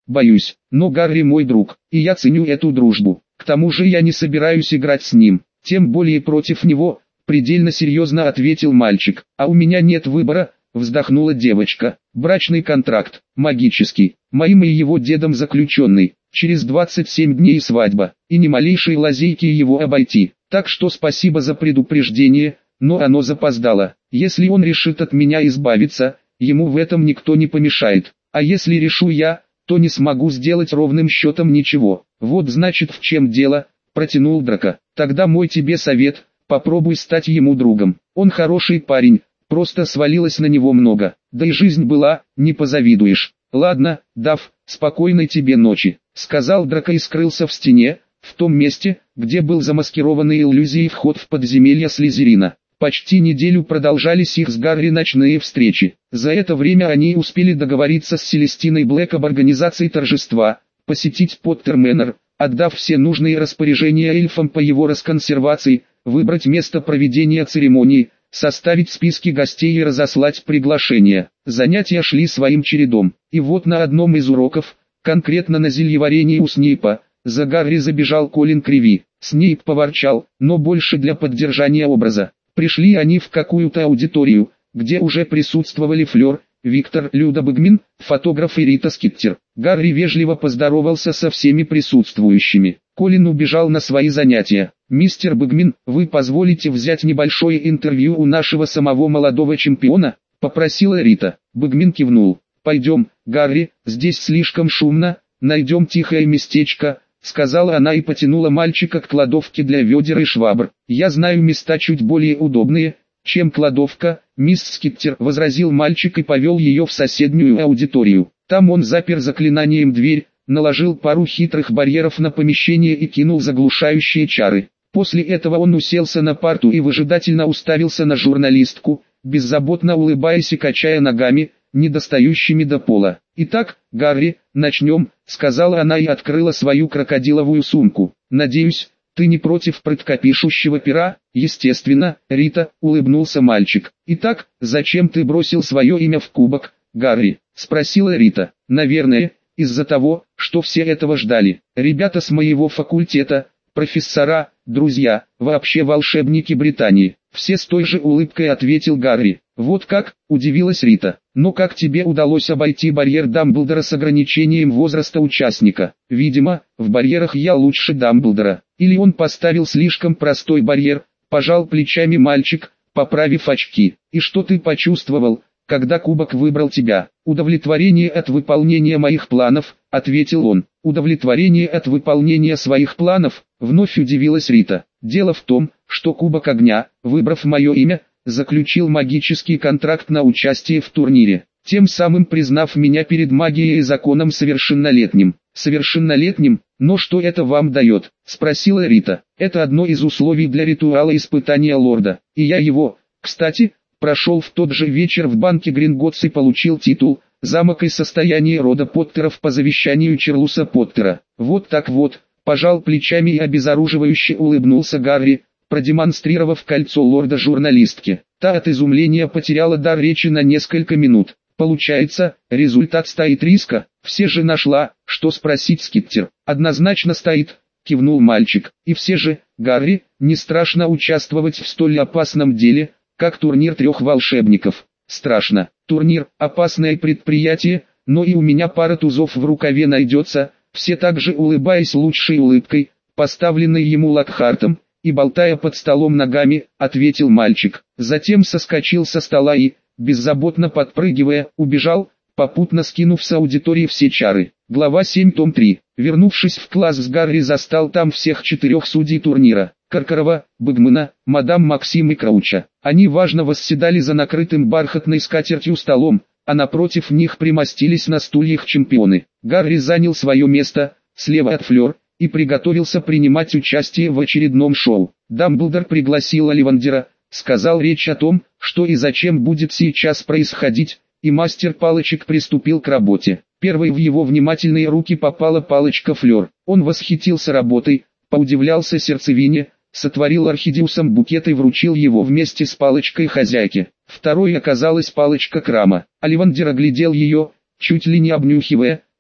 боюсь, но Гарри мой друг, и я ценю эту дружбу. К тому же я не собираюсь играть с ним, тем более против него, предельно серьезно ответил мальчик. А у меня нет выбора, вздохнула девочка. Брачный контракт, магический, моим и его дедом заключенный. Через 27 дней свадьба, и ни малейшей лазейки его обойти. Так что спасибо за предупреждение, но оно запоздало. Если он решит от меня избавиться, ему в этом никто не помешает. А если решу я, то не смогу сделать ровным счетом ничего. Вот значит в чем дело, протянул Драко. Тогда мой тебе совет, попробуй стать ему другом. Он хороший парень, просто свалилось на него много. Да и жизнь была, не позавидуешь. Ладно, Дав, спокойной тебе ночи, сказал Драко и скрылся в стене, в том месте, где был замаскированный иллюзией вход в подземелье Слизерина. Почти неделю продолжались их с Гарри ночные встречи. За это время они успели договориться с Селестиной Блэк об организации торжества, посетить Поттер Мэнор, отдав все нужные распоряжения эльфам по его расконсервации, выбрать место проведения церемонии, составить списки гостей и разослать приглашения. Занятия шли своим чередом, и вот на одном из уроков, конкретно на зельеварении у Снейпа, за Гарри забежал Колин Криви. Снейп поворчал, но больше для поддержания образа. Пришли они в какую-то аудиторию, где уже присутствовали Флёр, Виктор, Люда Бэгмин, фотограф и Рита Скиттер. Гарри вежливо поздоровался со всеми присутствующими. Колин убежал на свои занятия. «Мистер Бэгмин, вы позволите взять небольшое интервью у нашего самого молодого чемпиона?» – попросила Рита. Бэгмин кивнул. «Пойдем, Гарри, здесь слишком шумно, найдем тихое местечко», — сказала она и потянула мальчика к кладовке для ведер и швабр. «Я знаю места чуть более удобные, чем кладовка, мисс Скиттер», — возразил мальчик и повел ее в соседнюю аудиторию. Там он запер заклинанием дверь, наложил пару хитрых барьеров на помещение и кинул заглушающие чары. После этого он уселся на парту и выжидательно уставился на журналистку, беззаботно улыбаясь и качая ногами, недостающими до пола. «Итак, Гарри, начнем», — сказала она и открыла свою крокодиловую сумку. «Надеюсь, ты не против прыткопишущего пера?» «Естественно, Рита», — улыбнулся мальчик. «Итак, зачем ты бросил свое имя в кубок, Гарри?» — спросила Рита. «Наверное, из-за того, что все этого ждали. Ребята с моего факультета, профессора, друзья, вообще волшебники Британии». Все с той же улыбкой ответил Гарри. «Вот как?» – удивилась Рита. «Но как тебе удалось обойти барьер Дамблдора с ограничением возраста участника? Видимо, в барьерах я лучше Дамблдора. Или он поставил слишком простой барьер?» – пожал плечами мальчик, поправив очки. «И что ты почувствовал, когда кубок выбрал тебя?» «Удовлетворение от выполнения моих планов», – ответил он. «Удовлетворение от выполнения своих планов?» – вновь удивилась Рита. «Дело в том, что Кубок Огня, выбрав мое имя, заключил магический контракт на участие в турнире, тем самым признав меня перед магией и законом совершеннолетним». «Совершеннолетним? Но что это вам дает?» – спросила Рита. «Это одно из условий для ритуала испытания лорда, и я его, кстати, прошел в тот же вечер в банке Гринготтс и получил титул «Замок и состояние рода Поттеров по завещанию Чарльза Поттера». Вот так вот», – пожал плечами и обезоруживающе улыбнулся Гарри, продемонстрировав кольцо лорда журналистке. Та от изумления потеряла дар речи на несколько минут. «Получается, результат стоит риска?» «Все же нашла, что спросить, Скиттер». «Однозначно стоит», — кивнул мальчик. «И все же, Гарри, не страшно участвовать в столь опасном деле, как турнир трех волшебников?» «Страшно. Турнир — опасное предприятие, но и у меня пара тузов в рукаве найдется», все также улыбаясь лучшей улыбкой, поставленной ему Локхартом, и болтая под столом ногами, ответил мальчик. Затем соскочил со стола и, беззаботно подпрыгивая, убежал, попутно скинув с аудитории все чары. Глава 7, том 3. Вернувшись в класс с Гарри, застал там всех 4 судей турнира. Каркарова, Бэгмана, мадам Максим и Крауча. Они важно восседали за накрытым бархатной скатертью столом, а напротив них примостились на стульях чемпионы. Гарри занял свое место, слева от Флёр, и приготовился принимать участие в очередном шоу. Дамблдор пригласил Оливандера, сказал речь о том, что и зачем будет сейчас происходить, и мастер палочек приступил к работе. Первой в его внимательные руки попала палочка Флёр. Он восхитился работой, поудивлялся сердцевине, сотворил орхидеусом букет и вручил его вместе с палочкой хозяйке. Второй оказалась палочка Крама. Оливандер оглядел ее, чуть ли не обнюхивая,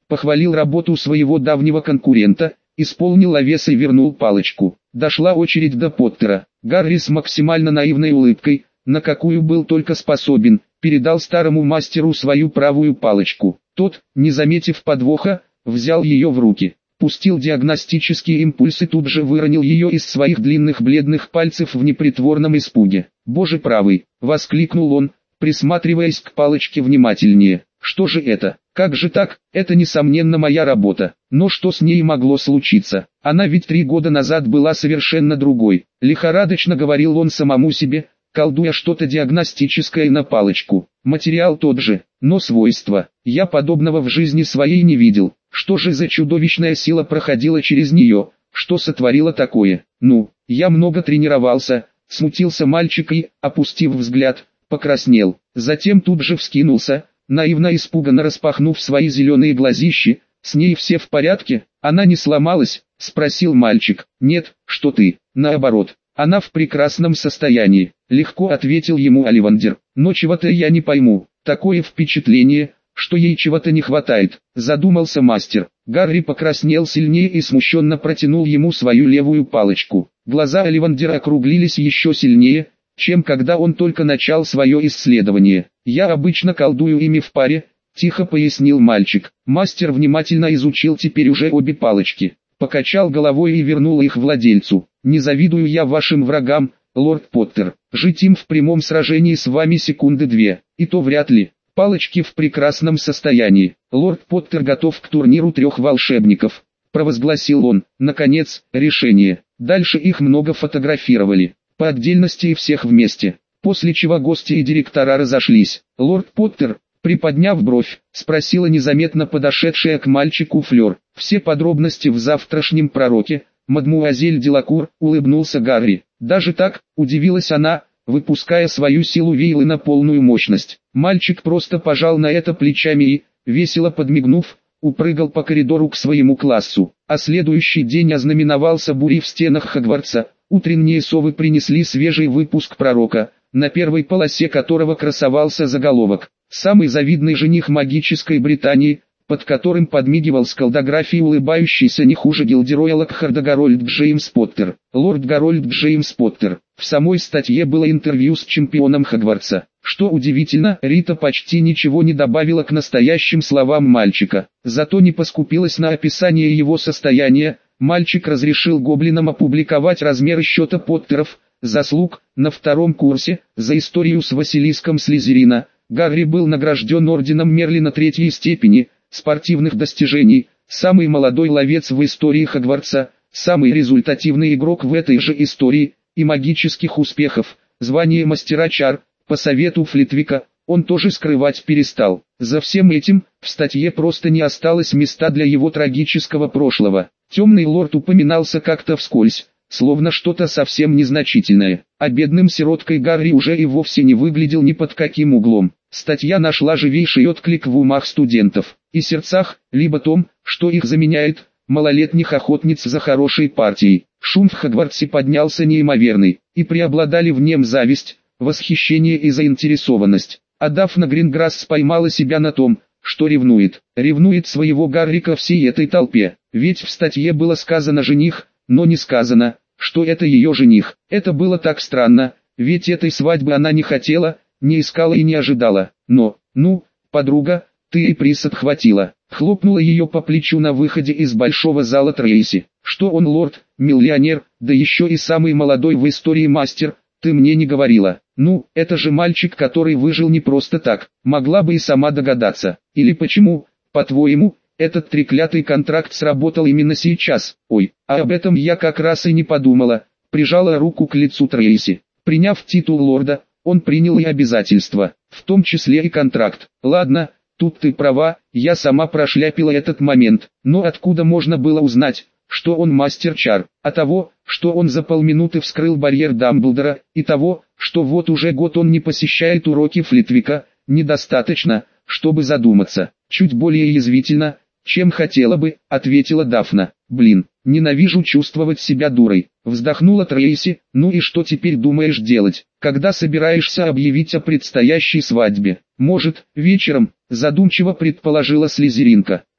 похвалил работу своего давнего конкурента, исполнил овес и вернул палочку. Дошла очередь до Поттера. Гарри с максимально наивной улыбкой, на какую был только способен, передал старому мастеру свою правую палочку. Тот, не заметив подвоха, взял ее в руки, пустил диагностические импульсы, тут же выронил ее из своих длинных бледных пальцев в непритворном испуге. «Боже правый!» — воскликнул он, присматриваясь к палочке внимательнее. «Что же это? Как же так? Это несомненно моя работа. Но что с ней могло случиться? Она ведь 3 года назад была совершенно другой». Лихорадочно говорил он самому себе, колдуя что-то диагностическое на палочку. Материал тот же, но свойства. Я подобного в жизни своей не видел. Что же за чудовищная сила проходила через нее? Что сотворила такое? Ну, я много тренировался. Смутился мальчик и, опустив взгляд, покраснел. Затем тут же вскинулся, наивно испуганно распахнув свои зеленые глазищи. «С ней все в порядке? Она не сломалась?» — спросил мальчик. «Нет, что ты, наоборот. Она в прекрасном состоянии», — легко ответил ему Оливандер. «Но чего-то я не пойму. Такое впечатление, что ей чего-то не хватает», — задумался мастер. Гарри покраснел сильнее и смущенно протянул ему свою левую палочку. Глаза Оливандера округлились еще сильнее, чем когда он только начал свое исследование. «Я обычно колдую ими в паре», — тихо пояснил мальчик. Мастер внимательно изучил теперь уже обе палочки, покачал головой и вернул их владельцу. «Не завидую я вашим врагам, лорд Поттер. Жить им в прямом сражении с вами секунды 2, и то вряд ли. Палочки в прекрасном состоянии. Лорд Поттер готов к турниру 3 волшебников», — провозгласил он. Наконец, решение. Дальше их много фотографировали, по отдельности и всех вместе. После чего гости и директора разошлись. «Лорд Поттер», приподняв бровь, спросила незаметно подошедшая к мальчику Флёр. «Все подробности в завтрашнем пророке, мадмуазель Делакур», — улыбнулся Гарри. «Даже так?» — удивилась она, выпуская свою силу вейлы на полную мощность. Мальчик просто пожал на это плечами и, весело подмигнув, упрыгал по коридору к своему классу. А следующий день ознаменовался бурей в стенах Хогвартса. Утренние совы принесли свежий выпуск пророка, на первой полосе которого красовался заголовок «Самый завидный жених магической Британии», под которым подмигивал с колдографией улыбающийся не хуже Гилдероя Локхарда Гарольд Джеймс Поттер. Лорд Гарольд Джеймс Поттер. В самой статье было интервью с чемпионом Хогвартса. Что удивительно, Рита почти ничего не добавила к настоящим словам мальчика. Зато не поскупилась на описание его состояния. Мальчик разрешил гоблинам опубликовать размеры счета Поттеров, заслуг, на 2-м курсе, за историю с Василиском Слизерина. Гарри был награжден орденом Мерлина 3-й степени, спортивных достижений, самый молодой ловец в истории Хогвартса, самый результативный игрок в этой же истории, и магических успехов, звание мастера чар. По совету Флитвика, он тоже скрывать перестал. За всем этим, в статье просто не осталось места для его трагического прошлого. Темный лорд упоминался как-то вскользь, словно что-то совсем незначительное, а бедным сироткой Гарри уже и вовсе не выглядел ни под каким углом. Статья нашла живейший отклик в умах студентов и сердцах, либо том, что их заменяет, малолетних охотниц за хорошей партией. Шум в Хогвартсе поднялся неимоверный, и преобладали в нем зависть, восхищение и заинтересованность. А Дафна Гринграсс поймала себя на том, что ревнует. Ревнует своего Гарри ко всей этой толпе. Ведь в статье было сказано «жених», но не сказано, что это ее жених. Это было так странно, ведь этой свадьбы она не хотела, не искала и не ожидала. Но, подруга, ты и приз отхватила. Хлопнула ее по плечу на выходе из большого зала Трейси. Что он лорд, миллионер, да еще и самый молодой в истории мастер, ты мне не говорила. Ну, это же мальчик, который выжил не просто так. Могла бы и сама догадаться. Или почему, по-твоему, этот треклятый контракт сработал именно сейчас? Ой, а об этом я как раз и не подумала. Прижала руку к лицу Трейси. Приняв титул лорда, он принял и обязательства, в том числе и контракт. Ладно, тут ты права, я сама прошляпила этот момент. Но откуда можно было узнать, что он мастер чар, а того, что он за полминуты вскрыл барьер Дамблдора, и того, что вот уже год он не посещает уроки Флитвика, недостаточно, чтобы задуматься. Чуть более язвительно, чем хотела бы, ответила Дафна. Блин, ненавижу чувствовать себя дурой. Вздохнула Трейси. Ну и что теперь думаешь делать, когда собираешься объявить о предстоящей свадьбе? Может, вечером, задумчиво предположила Слизеринка. Чего?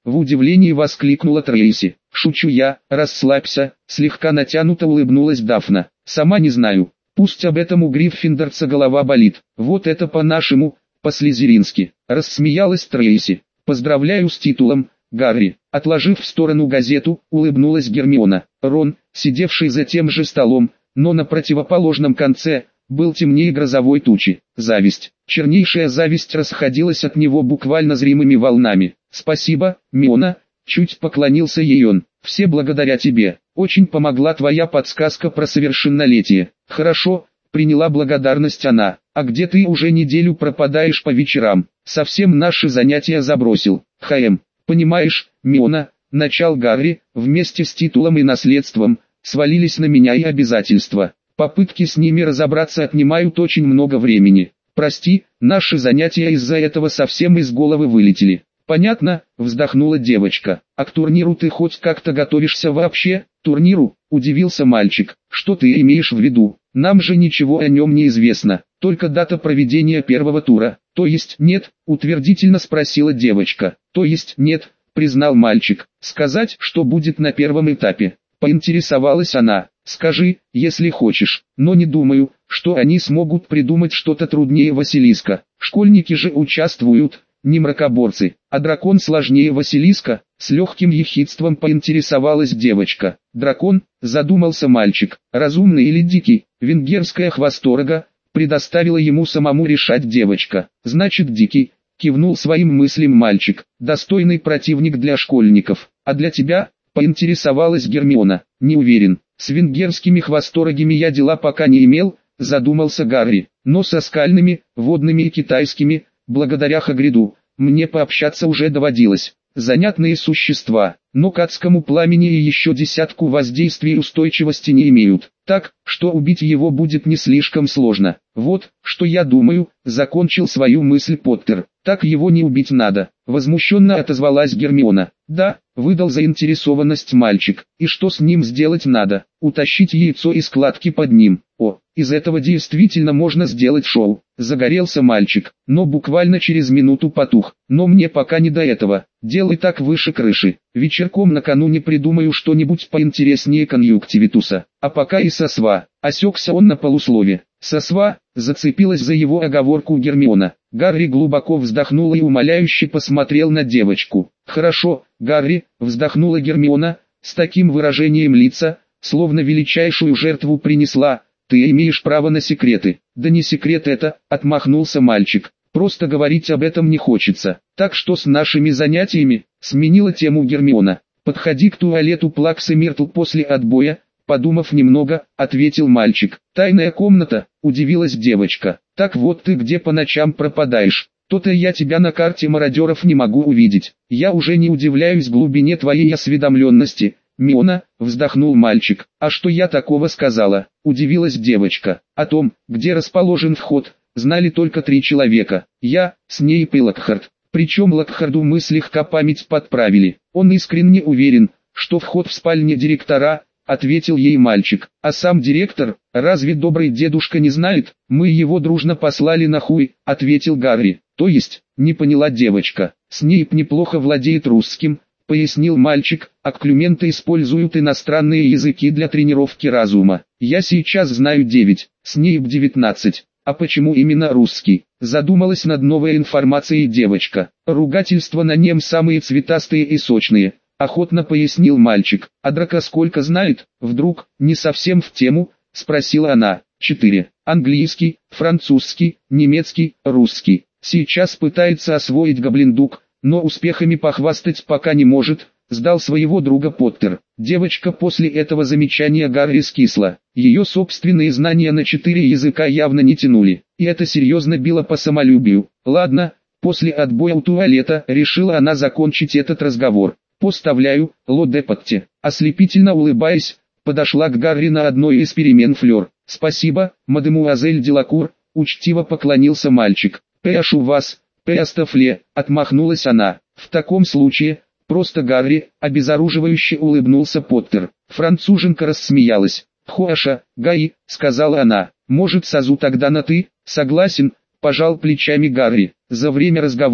В удивлении воскликнула Трейси. «Шучу я, расслабься», слегка натянуто улыбнулась Дафна. «Сама не знаю. Пусть об этом у гриффиндорца голова болит. Вот это по-нашему, по-слизерински», рассмеялась Трейси. «Поздравляю с титулом, Гарри». Отложив в сторону газету, улыбнулась Гермиона. Рон, сидевший за тем же столом, но на противоположном конце, был темнее грозовой тучи. Зависть, чернейшая зависть расходилась от него буквально зримыми волнами. «Спасибо, Миона», чуть поклонился ей он. «Все благодаря тебе. Очень помогла твоя подсказка про совершеннолетие». «Хорошо», приняла благодарность она. «А где ты уже неделю пропадаешь по вечерам? Совсем наши занятия забросил». «Понимаешь, Миона», начал Гарри, «вместе с титулом и наследством, свалились на меня и обязательства. Попытки с ними разобраться отнимают очень много времени. Прости, наши занятия из-за этого совсем из головы вылетели». «Понятно», вздохнула девочка. «А к турниру ты хоть как-то готовишься вообще?» «Турниру?» удивился мальчик. «Что ты имеешь в виду? Нам же ничего о нем не известно, только дата проведения первого тура». «То есть нет?» утвердительно спросила девочка. «То есть нет», признал мальчик. «Сказать, что будет на первом этапе?» Поинтересовалась она. «Скажи, если хочешь, но не думаю, что они смогут придумать что-то труднее Василиска. Школьники же участвуют, не мракоборцы, а дракон сложнее Василиска», с легким ехидством поинтересовалась девочка. «Дракон?» задумался мальчик. «Разумный или дикий?» Венгерская хвосторога, предоставила ему самому решать девочка. «Значит дикий», кивнул своим мыслям мальчик. «Достойный противник для школьников. А для тебя?» поинтересовалась Гермиона. «Не уверен. С венгерскими хвосторогами я дела пока не имел», задумался Гарри. «Но со скальными, водными и китайскими, благодаря Хагриду, мне пообщаться уже доводилось. Занятные существа, но к адскому пламени и еще десятку воздействий устойчивости не имеют. Так, что убить его будет не слишком сложно. Вот, что я думаю», закончил свою мысль Поттер. «Так его не убить надо», возмущенно отозвалась Гермиона. «Да», выдал заинтересованность мальчик. «И что с ним сделать надо? Утащить яйцо и складки под ним. О, из этого действительно можно сделать шоу». Загорелся мальчик, но буквально через минуту потух. «Но мне пока не до этого. Делай так выше крыши. Вечерком накануне придумаю что-нибудь поинтереснее конъюнктивитуса. А пока и сосва». Осекся он на полуслове. «Сосва», зацепилась за его оговорку Гермиона. Гарри глубоко вздохнул и умоляюще посмотрел на девочку. «Хорошо, Гарри», вздохнула Гермиона, с таким выражением лица, словно величайшую жертву принесла. «Ты имеешь право на секреты». «Да не секрет это», отмахнулся мальчик. «Просто говорить об этом не хочется. Так что с нашими занятиями?» сменила тему Гермиона. «Подходи к туалету Плакс и Миртл после отбоя», подумав немного, ответил мальчик. «Тайная комната?» удивилась девочка. «Так вот ты где по ночам пропадаешь. То-то я тебя на карте мародеров не могу увидеть. Я уже не удивляюсь глубине твоей осведомленности, Миона», вздохнул мальчик. «А что я такого сказала?» удивилась девочка. «О том, где расположен вход, знали только 3 человека. Я, Снейп и Локхард. Причем Локхарду мы слегка память подправили. Он искренне уверен, что вход в спальне директора», ответил ей мальчик. «А сам директор, разве добрый дедушка не знает? Мы его дружно послали на хуй», ответил Гарри. «То есть?» не поняла девочка. «Снейп неплохо владеет русским», пояснил мальчик, «а клюменты используют иностранные языки для тренировки разума. Я сейчас знаю 9, Снейп 19. А почему именно русский?» задумалась над новой информацией девочка. «Ругательства на нем самые цветастые и сочные», охотно пояснил мальчик. «А Драко сколько знает?» Вдруг, не совсем в тему, спросила она. 4. Английский, французский, немецкий, русский. Сейчас пытается освоить гоблиндук, но успехами похвастать пока не может, сдал своего друга Поттер. Девочка после этого замечания Гарри скисла. Ее собственные знания на 4 языка явно не тянули, и это серьезно било по самолюбию. «Ладно, после отбоя у туалета», решила она закончить этот разговор. «Поставляю, Лодепотте». Ослепительно улыбаясь, подошла к Гарри на одной из перемен Флёр. «Спасибо, мадемуазель Делакур», учтиво поклонился мальчик. «Пэш у вас, пэстафле», отмахнулась она. «В таком случае, просто Гарри», обезоруживающе улыбнулся Поттер. Француженка рассмеялась. «Хоаша, Гаи», сказала она. «Может созу тогда на «ты»?» «Согласен», пожал плечами Гарри. За время разговора,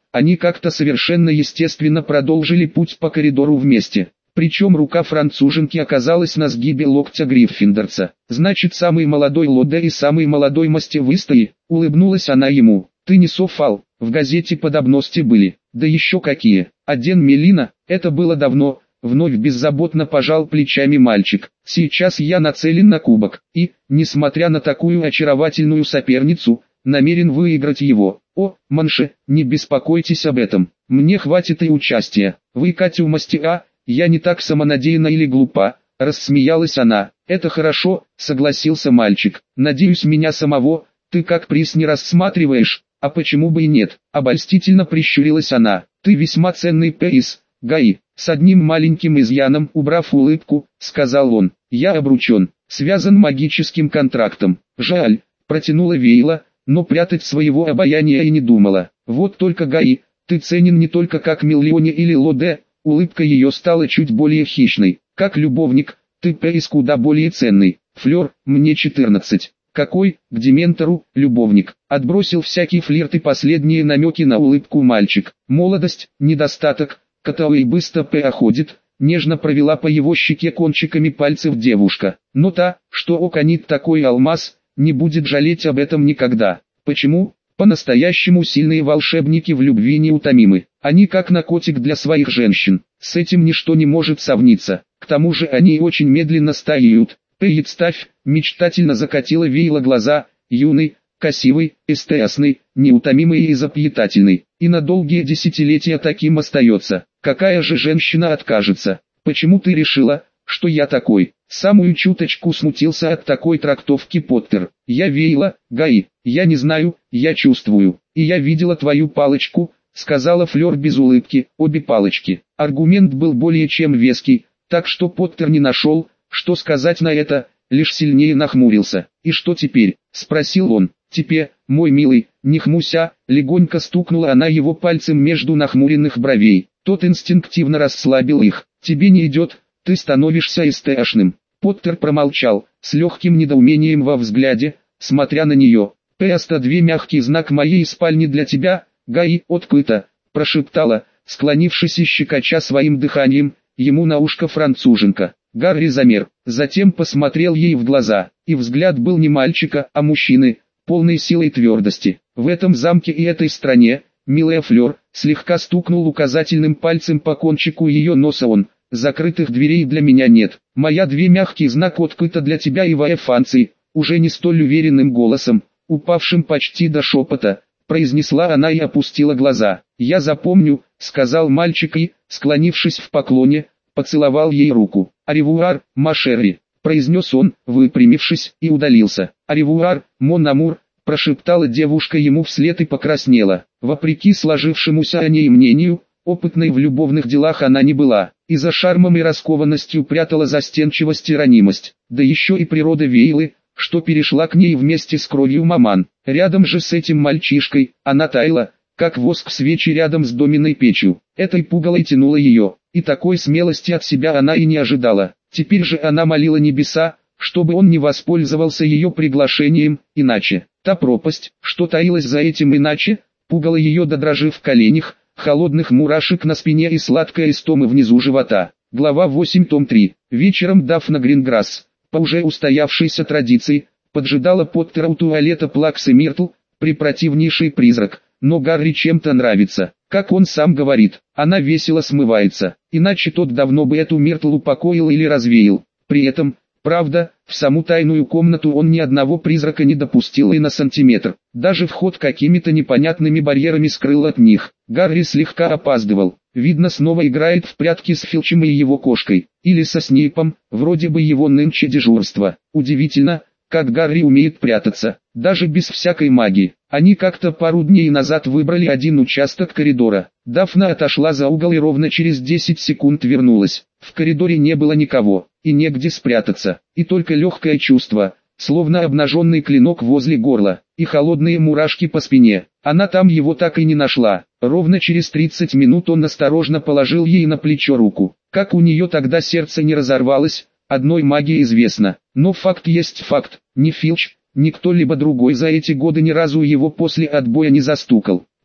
они как-то совершенно естественно продолжили путь по коридору вместе. Причем рука француженки оказалась на сгибе локтя Гриффиндорца. «Значит, самый молодой Лодде и самый молодой Мастевыстой», — улыбнулась она ему. «Ты не соврал, в газете подробности были». «Да еще какие! А Ден Мелина, это было давно», — вновь беззаботно пожал плечами мальчик. «Сейчас я нацелен на кубок, и, несмотря на такую очаровательную соперницу, намерен выиграть его. О, Манше, не беспокойтесь об этом, мне хватит и участия. Вы Катя мастера, я не так самонадеянна или глупа», — рассмеялась она. «Это хорошо», — согласился мальчик. «Надеюсь, меня самого ты как приз не рассматриваешь, а почему бы и нет?» — обольстительно прищурилась она. «Ты весьма ценный приз, Гаи». С одним маленьким изъяном, убрав улыбку, сказал он. «Я обручен, связан магическим контрактом. Жаль», — протянула Вейла, но прятать своего обаяния и не думала. «Вот только, Гаи, ты ценен не только как Миллионе или Лодде». Улыбка ее стала чуть более хищной. «Как любовник, ты приз куда более ценный. Флёр, мне 14. «Какой, к Дементору, любовник?» Отбросил всякий флирт и последние намеки на улыбку мальчик. «Молодость, недостаток, который быстро проходит», нежно провела по его щеке кончиками пальцев девушка. «Но та, что оконит такой алмаз, не будет жалеть об этом никогда». «Почему?» «По-настоящему сильные волшебники в любви неутомимы. Они как наркотик для своих женщин. С этим ничто не может сравниться. К тому же они очень медленно стареют. Представь», мечтательно закатила Вейла глаза, «юный, красивый, эстесный, неутомимый и запьятательный. И на долгие десятилетия таким остается. Какая же женщина откажется? Почему ты решила, что я такой?» Самую чуточку смутился от такой трактовки Поттер. «Я Вейла, Гаи, я не знаю, я чувствую. И я видела твою палочку», сказала Флёр без улыбки. «Обе палочки». Аргумент был более чем веский, так что Поттер не нашел, что сказать на это, лишь сильнее нахмурился. «И что теперь?» — спросил он. «Теперь, мой милый, не хмуся», легонько стукнула она его пальцем между нахмуренных бровей. Тот инстинктивно расслабил их. «Тебе не идет, ты становишься эстешным». Поттер промолчал, с легким недоумением во взгляде, смотря на нее. «Просто две мягкий знак моей спальни для тебя, Гаи, открыто», прошептала, склонившись и щекоча своим дыханием, ему на ушко француженка. Гарри замер, затем посмотрел ей в глаза, и взгляд был не мальчика, а мужчины, полной силы и твердости. «В этом замке и этой стране, милая Флёр», слегка стукнул указательным пальцем по кончику ее носа он, «закрытых дверей для меня нет. Моя две мягкий знак открыта для тебя и Ваефанций», уже не столь уверенным голосом, упавшим почти до шепота, произнесла она и опустила глаза. «Я запомню», сказал мальчик и, склонившись в поклоне, поцеловал ей руку. «Аревуар, Машерри», произнес он, выпрямившись, и удалился. «Аревуар, мон амур», прошептала девушка ему вслед и покраснела. Вопреки сложившемуся о ней мнению, опытной в любовных делах она не была, и за шармом и раскованностью прятала застенчивость и ранимость, да еще и природа Вейлы, что перешла к ней вместе с кровью маман. Рядом же с этим мальчишкой, она таяла, как воск свечи рядом с доменной печью. Этой пугалой тянуло ее, и такой смелости от себя она и не ожидала. Теперь же она молила небеса, чтобы он не воспользовался ее приглашением, иначе. Та пропасть, что таилась за этим иначе, пугала ее до дрожи в коленях, холодных мурашек на спине и сладкой истомы внизу живота. Глава 8 том 3. Вечером Дафна Гринграсс, по уже устоявшейся традиции, поджидала Поттера у туалета Плакс и Миртл, препротивнейший призрак, но Гарри чем-то нравится. Как он сам говорит, она весело смывается, иначе тот давно бы эту Миртл упокоил или развеял. При этом, правда, в саму тайную комнату он ни одного призрака не допустил и на сантиметр. Даже вход какими-то непонятными барьерами скрыл от них. Гарри слегка опаздывал. Видно, снова играет в прятки с Филчем и его кошкой. Или со Снейпом, вроде бы его нынче дежурство. Удивительно, как Гарри умеет прятаться, даже без всякой магии. Они как-то пару дней назад выбрали один участок коридора. Дафна отошла за угол и ровно через 10 секунд вернулась. В коридоре не было никого, и негде спрятаться, и только легкое чувство, словно обнаженный клинок возле горла, и холодные мурашки по спине. Она там его так и не нашла. Ровно через 30 минут он осторожно положил ей на плечо руку. Как у нее тогда сердце не разорвалось, одной магии известно. Но факт есть факт, ни Филч, ни кто-либо другой за эти годы ни разу его после отбоя не застукал.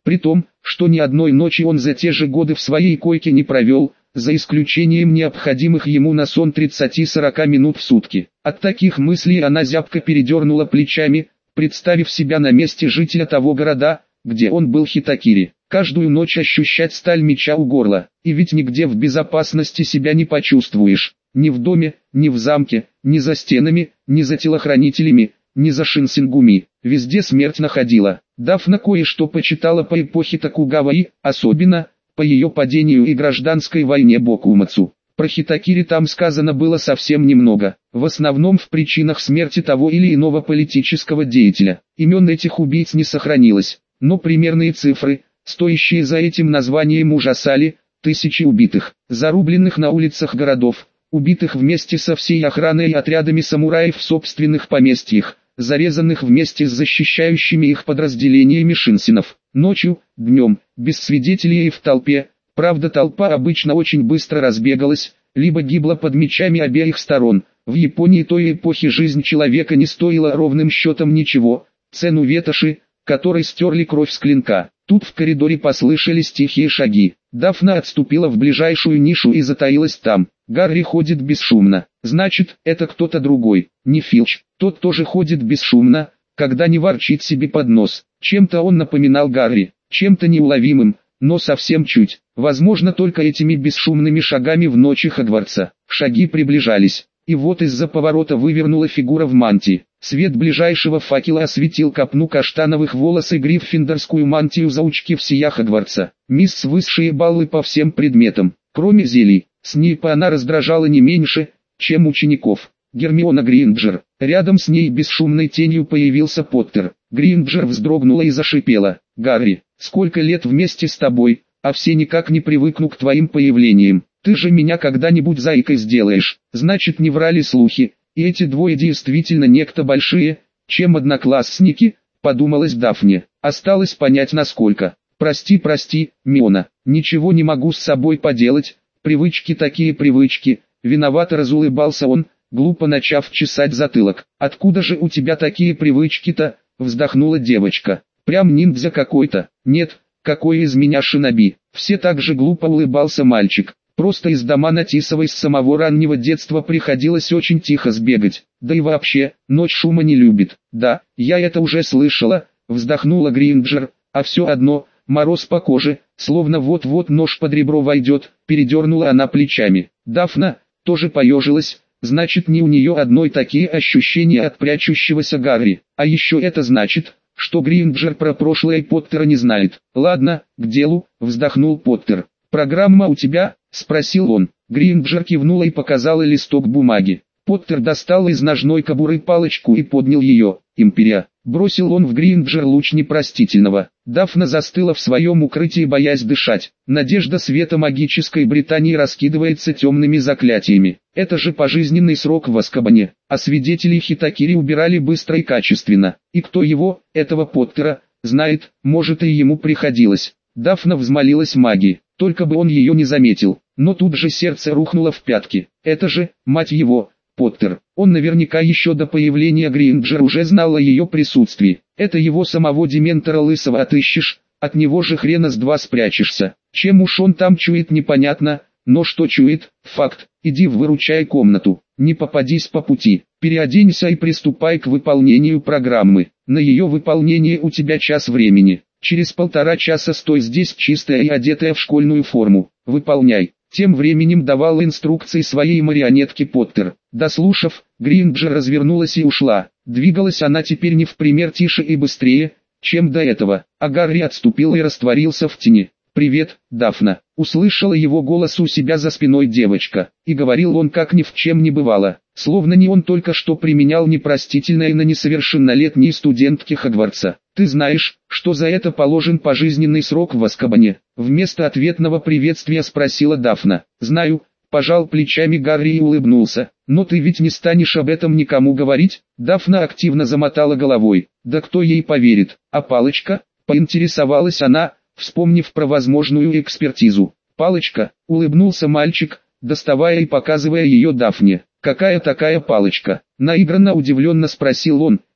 При том, что ни одной ночи он за те же годы в своей койке не провел, за исключением необходимых ему на сон 30-40 минут в сутки. От таких мыслей она зябко передернула плечами, представив себя на месте жителя того города, где он был Хитакири. Каждую ночь ощущать сталь меча у горла, и ведь нигде в безопасности себя не почувствуешь. Ни в доме, ни в замке, ни за стенами, ни за телохранителями, ни за Шинсингуми. Везде смерть находила. Дафна кое-что почитала по эпохе Токугава и, особенно, по ее падению и гражданской войне Бокумацу. Про Хитакири там сказано было совсем немного, в основном в причинах смерти того или иного политического деятеля. Имен этих убийц не сохранилось, но примерные цифры, стоящие за этим названием, ужасали: тысячи убитых, зарубленных на улицах городов, убитых вместе со всей охраной и отрядами самураев в собственных поместьях, зарезанных вместе с защищающими их подразделениями шинсинов, ночью, днем, без свидетелей и в толпе. Правда, толпа обычно очень быстро разбегалась, либо гибла под мечами обеих сторон. В Японии той эпохи жизнь человека не стоила ровным счетом ничего, цену ветоши, которой стерли кровь с клинка. Тут в коридоре послышались тихие шаги. Дафна отступила в ближайшую нишу и затаилась там. Гарри ходит бесшумно. Значит, это кто-то другой, не Филч. Тот тоже ходит бесшумно, когда не ворчит себе под нос. Чем-то он напоминал Гарри, чем-то неуловимым, но совсем чуть. Возможно, только этими бесшумными шагами в ночи Хогвартса. Шаги приближались, и вот из-за поворота вывернула фигура в мантии. Свет ближайшего факела осветил копну каштановых волос и гриффиндорскую мантию заучки всея Хогвартса. Мисс высшие баллы по всем предметам, кроме зелий. Снейпа она раздражала не меньше, чем учеников. Гермиона Грейнджер. Рядом с ней бесшумной тенью появился Поттер. Грейнджер вздрогнула и зашипела: «Гарри, сколько лет вместе с тобой, а все никак не привыкну к твоим появлениям. Ты же меня когда-нибудь заикой сделаешь». Значит, не врали слухи, и эти двое действительно некто большие, чем одноклассники, подумалось Дафне. Осталось понять насколько. «Прости, Миона, ничего не могу с собой поделать, привычки такие привычки», виновато разулыбался он, глупо начав чесать затылок. «Откуда же у тебя такие привычки-то?» вздохнула девочка. «Прям ниндзя какой-то». «Нет, какой из меня шиноби?» Все так же глупо улыбался мальчик. «Просто из дома на Тисовой с самого раннего детства приходилось очень тихо сбегать. Да и вообще, ночь шума не любит». «Да, я это уже слышала», вздохнула Гринджер. «А все одно, мороз по коже, словно вот-вот нож под ребро войдет», передернула она плечами. Дафна тоже поежилась. Значит, не у нее одной такие ощущения от прячущегося Гарри. А еще это значит, что Гринджер про прошлое Поттера не знает. «Ладно, к делу», вздохнул Поттер. «Программа у тебя?» — спросил он. Гринджер кивнула и показала листок бумаги. Поттер достал из ножной кобуры палочку и поднял ее. «Империя», — бросил он в Гринджер луч непростительного. Дафна застыла в своем укрытии, боясь дышать. Надежда света магической Британии раскидывается темными заклятиями. Это же пожизненный срок в Азкабане. А свидетелей Хитакири убирали быстро и качественно. И кто его, этого Поттера, знает, может и ему приходилось. Дафна взмолилась магии, только бы он ее не заметил. Но тут же сердце рухнуло в пятки. Это же, мать его, Поттер. Он наверняка еще до появления Гринджер уже знал о ее присутствии. Это его самого Дементора Лысого отыщешь, от него же хрена с два спрячешься. Чем уж он там чует, непонятно, но что чует, факт. Иди выручай комнату, не попадись по пути, переоденься и приступай к выполнению программы. На ее выполнение у тебя час времени. Через 1,5 часа стой здесь чистая и одетая в школьную форму. Выполняй. Тем временем давал инструкции своей марионетке Поттер. Дослушав, Гринджер развернулась и ушла. Двигалась она теперь не в пример тише и быстрее, чем до этого, а Гарри отступил и растворился в тени. «Привет, Дафна», — услышала его голос у себя за спиной девочка, и говорил он как ни в чем не бывало, словно не он только что применял непростительное на несовершеннолетней студентке Хогвартса. «Ты знаешь, что за это положен пожизненный срок в Азкабане?» Вместо ответного приветствия спросила Дафна. «Знаю», — пожал плечами Гарри и улыбнулся. «Но ты ведь не станешь об этом никому говорить?» Дафна активно замотала головой. «Да кто ей поверит? А палочка?» — поинтересовалась она, вспомнив про возможную экспертизу. «Палочка», — улыбнулся мальчик, доставая и показывая ее Дафне. «Какая такая палочка?» — наигранно удивленно спросил он,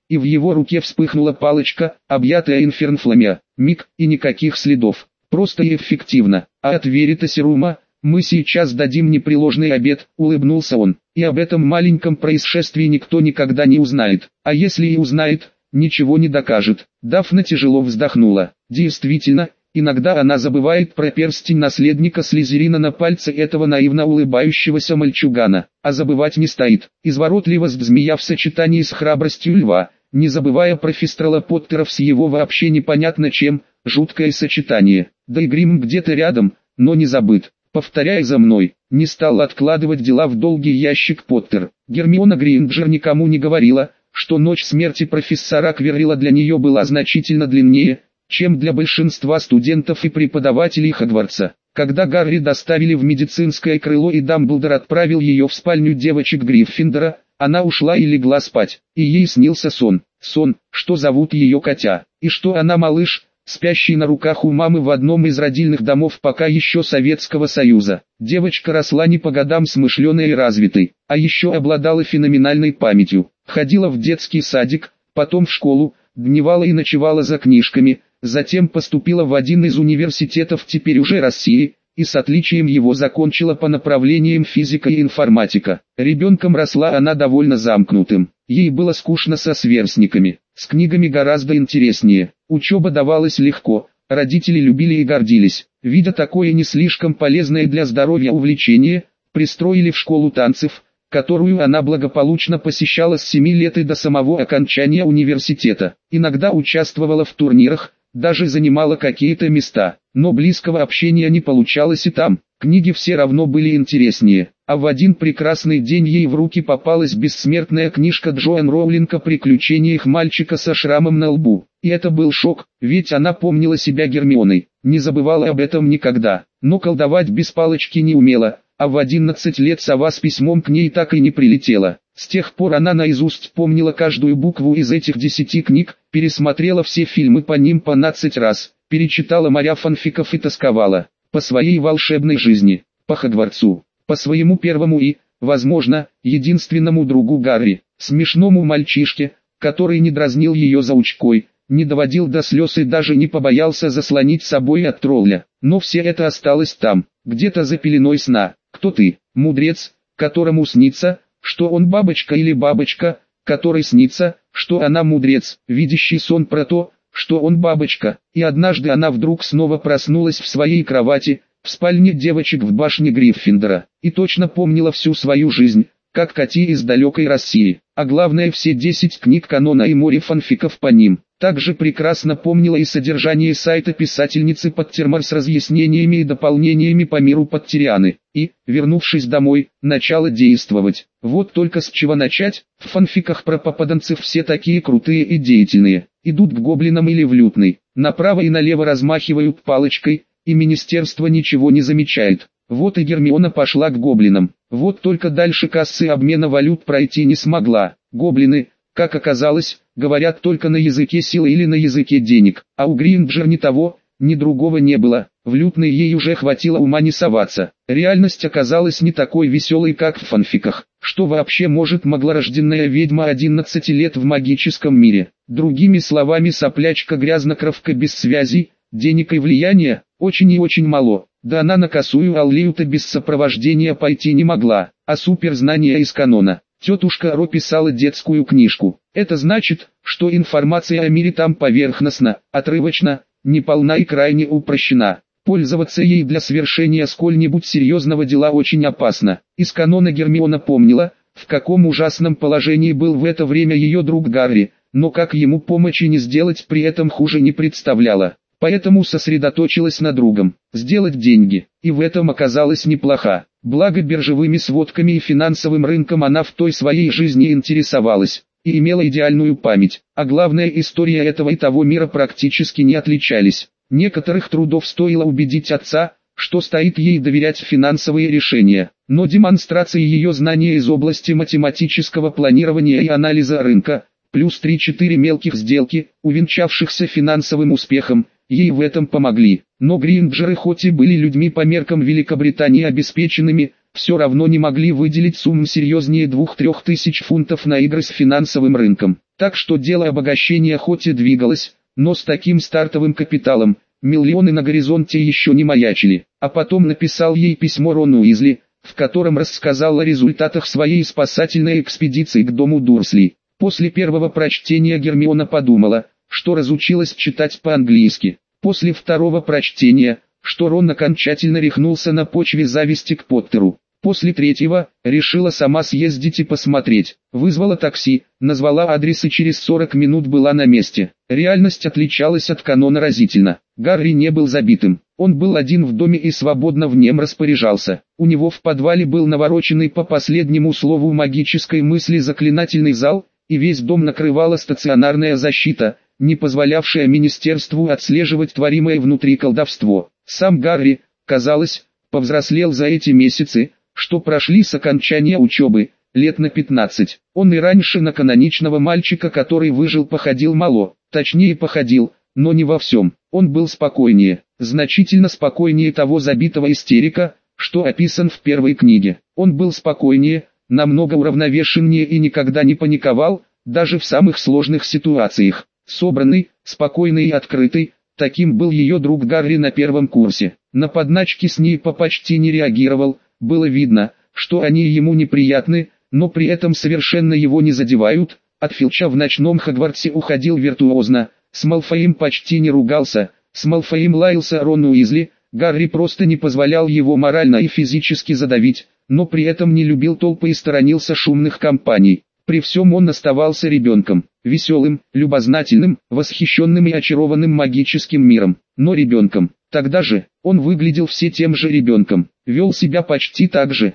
и в его руке вспыхнула палочка, объятая инфернфламя. Миг, и никаких следов. Просто и эффективно. А от Веритасирума мы сейчас дадим непреложный обед, улыбнулся он. И об этом маленьком происшествии никто никогда не узнает. А если и узнает, ничего не докажет. Дафна тяжело вздохнула. Действительно, иногда она забывает про перстень наследника Слизерина на пальце этого наивно улыбающегося мальчугана. А забывать не стоит. Изворотливость змея в сочетании с храбростью льва, не забывая про Фистрала Поттеров с его вообще непонятно чем, жуткое сочетание. Да и Грим где-то рядом, но не забыт. Повторяй за мной. Не стал откладывать дела в долгий ящик Поттер. Гермиона Грейнджер никому не говорила, что ночь смерти профессора Квиррелла для нее была значительно длиннее, чем для большинства студентов и преподавателей Хогвартса. Когда Гарри доставили в медицинское крыло и Дамблдор отправил ее в спальню девочек Гриффиндора, она ушла и легла спать, и ей снился сон. Сон, что зовут ее Катя, и что она малыш, спящий на руках у мамы в одном из родильных домов пока еще Советского Союза. Девочка росла не по годам смышленой и развитой, а еще обладала феноменальной памятью. Ходила в детский садик, потом в школу, дневала и ночевала за книжками, затем поступила в один из университетов теперь уже России, и с отличием его закончила по направлениям физика и информатика. Ребенком росла она довольно замкнутым. Ей было скучно со сверстниками, с книгами гораздо интереснее. Учеба давалась легко, родители любили и гордились. Видя такое не слишком полезное для здоровья увлечение, пристроили в школу танцев, которую она благополучно посещала с 7 лет и до самого окончания университета. Иногда участвовала в турнирах, даже занимала какие-то места, но близкого общения не получалось и там. Книги все равно были интереснее, а в один прекрасный день ей в руки попалась бессмертная книжка Джоан Роулинг о приключениях мальчика со шрамом на лбу. И это был шок, ведь она помнила себя Гермионой, не забывала об этом никогда, но колдовать без палочки не умела, а в 11 лет сова с письмом к ней так и не прилетела. С тех пор она наизусть помнила каждую букву из этих 10 книг, пересмотрела все фильмы по ним по 15 раз, перечитала моря фанфиков и тосковала по своей волшебной жизни, по Хогвартсу, по своему первому и, возможно, единственному другу Гарри, смешному мальчишке, который не дразнил ее заучкой, не доводил до слез и даже не побоялся заслонить собой от тролля. Но все это осталось там, где-то за пеленой сна. Кто ты, мудрец, которому снится, что он бабочка, или бабочка, которой снится, что она мудрец, видящий сон про то, что он бабочка? И однажды она вдруг снова проснулась в своей кровати, в спальне девочек в башне Гриффиндора, и точно помнила всю свою жизнь, как Кати из далекой России, а главное все 10 книг канона и море фанфиков по ним. Также прекрасно помнила и содержание сайта писательницы Поттермор с разъяснениями и дополнениями по миру Поттерианы, и, вернувшись домой, начала действовать. Вот только с чего начать? В фанфиках про попаданцев все такие крутые и деятельные, идут к гоблинам или в лютный, направо и налево размахивают палочкой, и министерство ничего не замечает. Вот и Гермиона пошла к гоблинам, вот только дальше кассы обмена валют пройти не смогла. Гоблины, как оказалось, говорят только на языке силы или на языке денег, а у Гринджер ни того, ни другого не было. В лютной ей уже хватило ума не соваться. Реальность оказалась не такой веселой, как в фанфиках. Что вообще может маглорожденная ведьма 11 лет в магическом мире? Другими словами, соплячка-грязнокровка без связей, денег и влияния, очень и очень мало. Да она на косую Аллею-то без сопровождения пойти не могла, а суперзнания из канона. Тетушка Ро писала детскую книжку. Это значит, что информация о мире там поверхностна, отрывочна, неполна и крайне упрощена. Пользоваться ей для совершения сколь-нибудь серьезного дела очень опасно. Из канона Гермиона помнила, в каком ужасном положении был в это время ее друг Гарри, но как ему помочь и не сделать при этом хуже не представляла. Поэтому сосредоточилась на другом – сделать деньги, и в этом оказалась неплоха. Благо биржевыми сводками и финансовым рынком она в той своей жизни интересовалась, и имела идеальную память, а главное, история этого и того мира практически не отличались. Некоторых трудов стоило убедить отца, что стоит ей доверять финансовые решения, но демонстрация ее знания из области математического планирования и анализа рынка, плюс 3-4 мелких сделки, увенчавшихся финансовым успехом, ей в этом помогли. Но Гринджеры хоть и были людьми по меркам Великобритании обеспеченными, все равно не могли выделить сумму серьезнее 2-3 тысяч фунтов на игры с финансовым рынком. Так что дело обогащения хоть и двигалось, но с таким стартовым капиталом, миллионы на горизонте еще не маячили. А потом написал ей письмо Рон Уизли, в котором рассказал о результатах своей спасательной экспедиции к дому Дурсли. После первого прочтения Гермиона подумала, что разучилась читать по-английски. После второго прочтения, что Рон окончательно рехнулся на почве зависти к Поттеру. После третьего, решила сама съездить и посмотреть. Вызвала такси, назвала адрес и через 40 минут была на месте. Реальность отличалась от канона разительно. Гарри не был забитым. Он был один в доме и свободно в нем распоряжался. У него в подвале был навороченный по последнему слову магической мысли заклинательный зал, и весь дом накрывала стационарная защита, не позволявшая министерству отслеживать творимое внутри колдовство. Сам Гарри, казалось, повзрослел за эти месяцы, что прошли с окончания учебы, лет на 15. Он и раньше на каноничного мальчика, который выжил, походил мало, точнее походил, но не во всем. Он был спокойнее, значительно спокойнее того забитого истерика, что описан в первой книге. Он был спокойнее, намного уравновешеннее и никогда не паниковал, даже в самых сложных ситуациях. Собранный, спокойный и открытый, таким был ее друг Гарри на первом курсе. На подначки с ней почти не реагировал, было видно, что они ему неприятны, но при этом совершенно его не задевают. От Филча в ночном Хогвартсе уходил виртуозно, с Малфоем почти не ругался, с Малфоем лаялся Рон Уизли, Гарри просто не позволял его морально и физически задавить, но при этом не любил толпы и сторонился шумных компаний. При всем он оставался ребенком, веселым, любознательным, восхищенным и очарованным магическим миром, но ребенком. Тогда же, он выглядел все тем же ребенком, вел себя почти так же,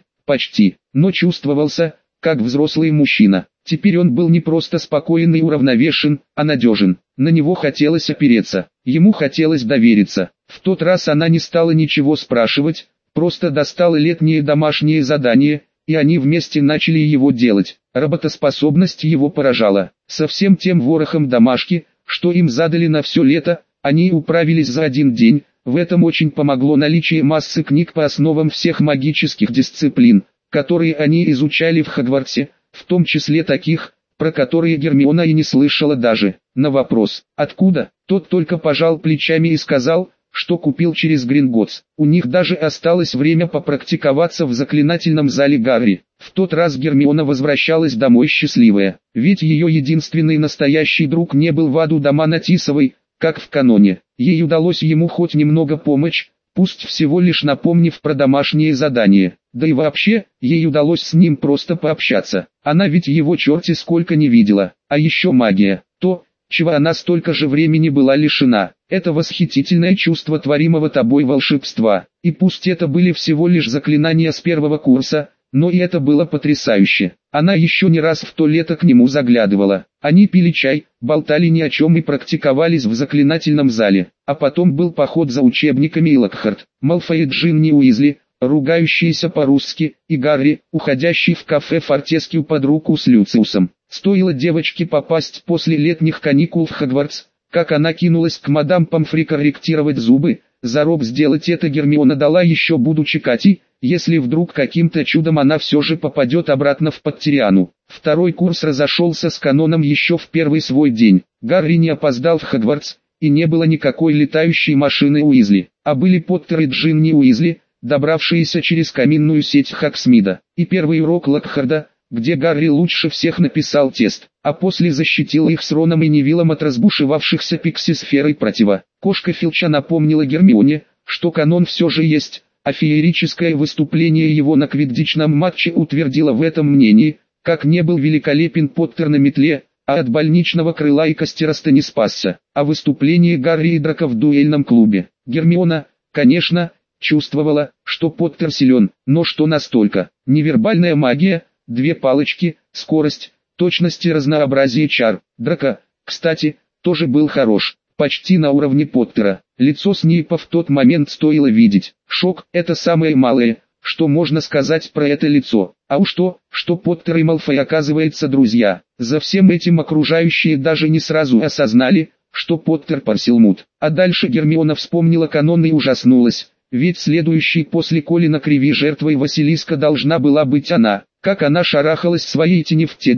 но чувствовался, как взрослый мужчина. Теперь он был не просто спокоен и уравновешен, а надежен. На него хотелось опереться, ему хотелось довериться. В тот раз она не стала ничего спрашивать, просто достала летнее домашнее задание, и они вместе начали его делать. Работоспособность его поражала. Со всем тем ворохом домашки, что им задали на все лето, они управились за один день. В этом очень помогло наличие массы книг по основам всех магических дисциплин, которые они изучали в Хогвартсе, в том числе таких, про которые Гермиона и не слышала даже. На вопрос «Откуда?», тот только пожал плечами и сказал, что купил через Гринготтс. У них даже осталось время попрактиковаться в заклинательном зале Гарри. В тот раз Гермиона возвращалась домой счастливая, ведь ее единственный настоящий друг не был в аду дома Натисовой, как в каноне. Ей удалось ему хоть немного помочь, пусть всего лишь напомнив про домашнее задание. Да и вообще, ей удалось с ним просто пообщаться. Она ведь его черти сколько не видела. А еще магия, то, чего она столько же времени была лишена. Это восхитительное чувство творимого тобой волшебства. И пусть это были всего лишь заклинания с первого курса, но и это было потрясающе. Она еще не раз в то лето к нему заглядывала. Они пили чай, болтали ни о чем и практиковались в заклинательном зале. А потом был поход за учебниками и Локхарт, Малфой и Джинни Уизли, ругающиеся по-русски, и Гарри, уходящий в кафе Фортескью под руку с Люциусом. Стоило девочке попасть после летних каникул в Хогвартс, как она кинулась к мадам Помфри корректировать зубы. Зарок сделать это Гермиона дала еще будучи Кати, если вдруг каким-то чудом она все же попадет обратно в Поттериану. Второй курс разошелся с каноном еще в первый свой день. Гарри не опоздал в Хогвартс, и не было никакой летающей машины Уизли, а были Поттер и Джинни Уизли, добравшиеся через каминную сеть Хоксмида. И первый урок Локхарда, где Гарри лучше всех написал тест, а после защитил их с Роном и Невиллом от разбушевавшихся пикси-сферой протива. Кошка Филча напомнила Гермионе, что канон все же есть, а феерическое выступление его на квиддичном матче утвердило в этом мнении, как не был великолепен Поттер на метле, а от больничного крыла и костероста не спасся, а выступление Гарри и Драко в дуэльном клубе. Гермиона, конечно, чувствовала, что Поттер силен, но что настолько. Невербальная магия, две палочки, скорость, точность и разнообразие чар. Драко, кстати, тоже был хорош, почти на уровне Поттера. Лицо Снейпа в тот момент стоило видеть. Шок – это самое малое, что можно сказать про это лицо. А уж то, что Поттер и Малфой оказывается друзья. За всем этим окружающие даже не сразу осознали, что Поттер Парселмут. А дальше Гермиона вспомнила канон и ужаснулась, ведь следующей после Колина Криви жертвой Василиска должна была быть она. Как она шарахалась своей тени в те дни.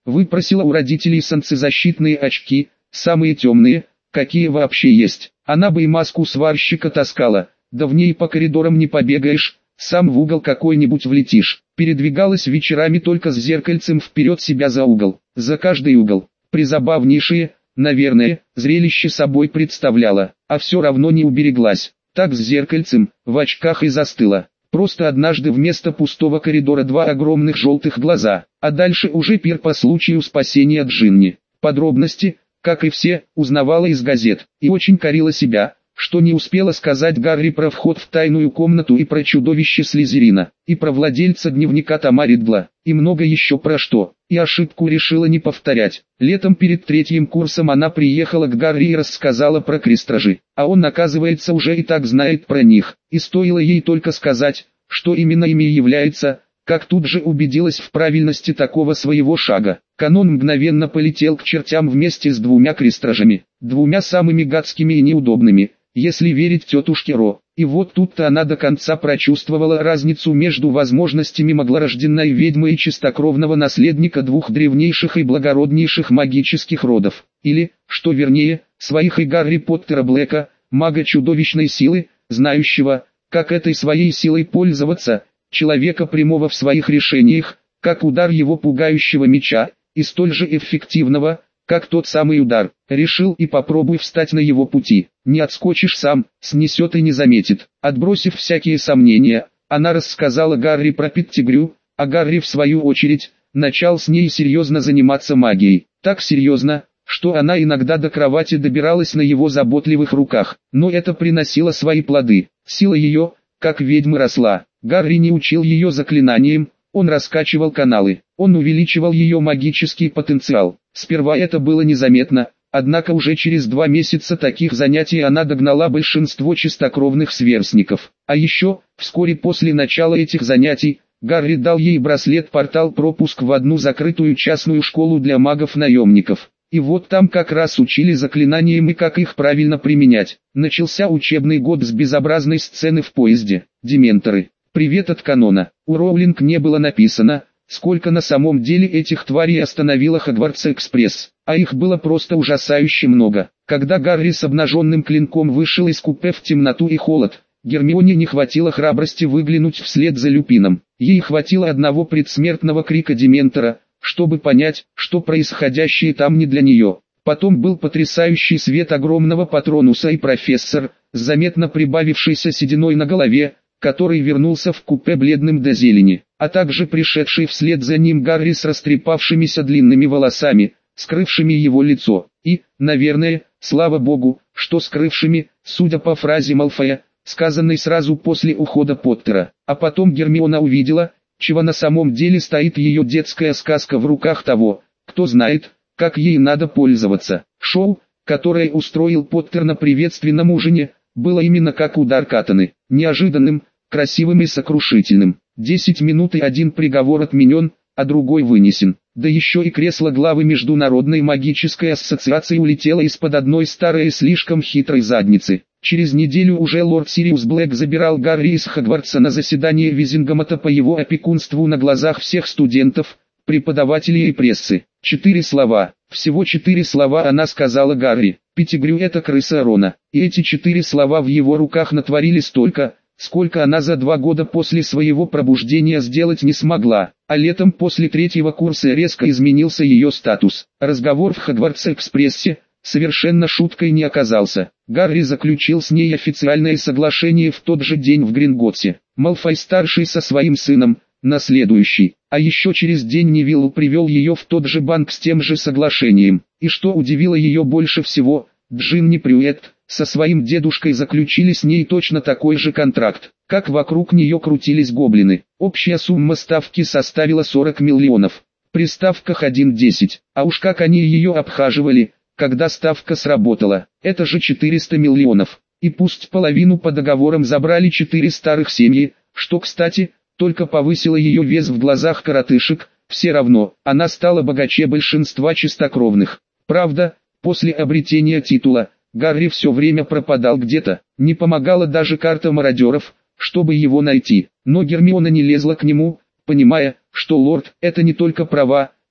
Выпросила у родителей солнцезащитные очки, самые темные, какие вообще есть. Она бы и маску сварщика таскала, да в ней по коридорам не побегаешь, сам в угол какой-нибудь влетишь. Передвигалась вечерами только с зеркальцем вперед себя за угол, за каждый угол. Призабавнейшее, наверное, зрелище собой представляла, а все равно не убереглась. Так с зеркальцем, в очках и застыла. Просто однажды вместо пустого коридора два огромных желтых глаза, а дальше уже пир по случаю спасения Джинни. Подробности, как и все, узнавала из газет, и очень корила себя, что не успела сказать Гарри про вход в тайную комнату и про чудовище Слизерина, и про владельца дневника Тома Риддла, и много еще про что, и ошибку решила не повторять. Летом перед третьим курсом она приехала к Гарри и рассказала про крестражи, а он, оказывается, уже и так знает про них, и стоило ей только сказать, что именно ими является, как тут же убедилась в правильности такого своего шага. Канон мгновенно полетел к чертям вместе с двумя крестражами, двумя самыми гадскими и неудобными, если верить тетушке Ро. И вот тут-то она до конца прочувствовала разницу между возможностями маглорожденной ведьмы и чистокровного наследника двух древнейших и благороднейших магических родов. Или, что вернее, своих и Гарри Поттера Блэка, мага чудовищной силы, знающего, как этой своей силой пользоваться, человека прямого в своих решениях, как удар его пугающего меча, и столь же эффективного, как тот самый удар. Решил и попробуй встать на его пути. Не отскочишь сам, снесет и не заметит. Отбросив всякие сомнения, она рассказала Гарри про Петтигрю, а Гарри в свою очередь, начал с ней серьезно заниматься магией. Так серьезно, что она иногда до кровати добиралась на его заботливых руках. Но это приносило свои плоды. Сила ее, как ведьмы, росла. Гарри не учил ее заклинаниям, он раскачивал каналы, он увеличивал ее магический потенциал. Сперва это было незаметно, однако уже через 2 месяца таких занятий она догнала большинство чистокровных сверстников. А еще, вскоре после начала этих занятий, Гарри дал ей браслет-портал-пропуск в одну закрытую частную школу для магов-наемников. И вот там как раз учили заклинаниям и как их правильно применять. Начался учебный год с безобразной сцены в поезде. Дементоры. Привет от канона. У Роулинг не было написано, сколько на самом деле этих тварей остановила Хогвартс-экспресс, а их было просто ужасающе много. Когда Гарри с обнаженным клинком вышел из купе в темноту и холод, Гермионе не хватило храбрости выглянуть вслед за Люпином. Ей хватило одного предсмертного крика Дементора, чтобы понять, что происходящее там не для нее. Потом был потрясающий свет огромного патронуса и профессор, с заметно прибавившейся сединой на голове, который вернулся в купе бледным до зелени, а также пришедший вслед за ним Гарри с растрепавшимися длинными волосами, скрывшими его лицо, и, наверное, слава богу, что скрывшими, судя по фразе Малфоя, сказанной сразу после ухода Поттера. А потом Гермиона увидела, чего на самом деле стоит ее детская сказка в руках того, кто знает, как ей надо пользоваться. Шоу, которое устроил Поттер на приветственном ужине, было именно как удар катаны, неожиданным, красивым и сокрушительным. 10 минут и один приговор отменен, а другой вынесен. Да еще и кресло главы Международной магической ассоциации улетело из-под одной старой и слишком хитрой задницы. Через неделю уже лорд Сириус Блэк забирал Гарри из Хогвартса на заседание Визингомота по его опекунству на глазах всех студентов, преподавателей и прессы. 4 слова, всего 4 слова она сказала Гарри. Петтигрю — это крыса Рона. И эти 4 слова в его руках натворили столько, сколько она за 2 года после своего пробуждения сделать не смогла. А летом после 3-го курса резко изменился ее статус. Разговор в Хогвартс-экспрессе совершенно шуткой не оказался. Гарри заключил с ней официальное соглашение в тот же день в Гринготтсе. Малфой-старший со своим сыном, наследующий. А еще через день Невилл привел ее в тот же банк с тем же соглашением. И что удивило ее больше всего, Джинни Прюетт со своим дедушкой заключили с ней точно такой же контракт, как вокруг нее крутились гоблины. Общая сумма ставки составила 40 миллионов. При ставках 1,10. А уж как они ее обхаживали, когда ставка сработала. Это же 400 миллионов. И пусть половину по договорам забрали 4 старых семьи, что, кстати, только повысило ее вес в глазах коротышек, все равно, она стала богаче большинства чистокровных. Правда, после обретения титула, Гарри все время пропадал где-то, не помогала даже карта мародеров, чтобы его найти. Но Гермиона не лезла к нему, понимая, что лорд – это не только права,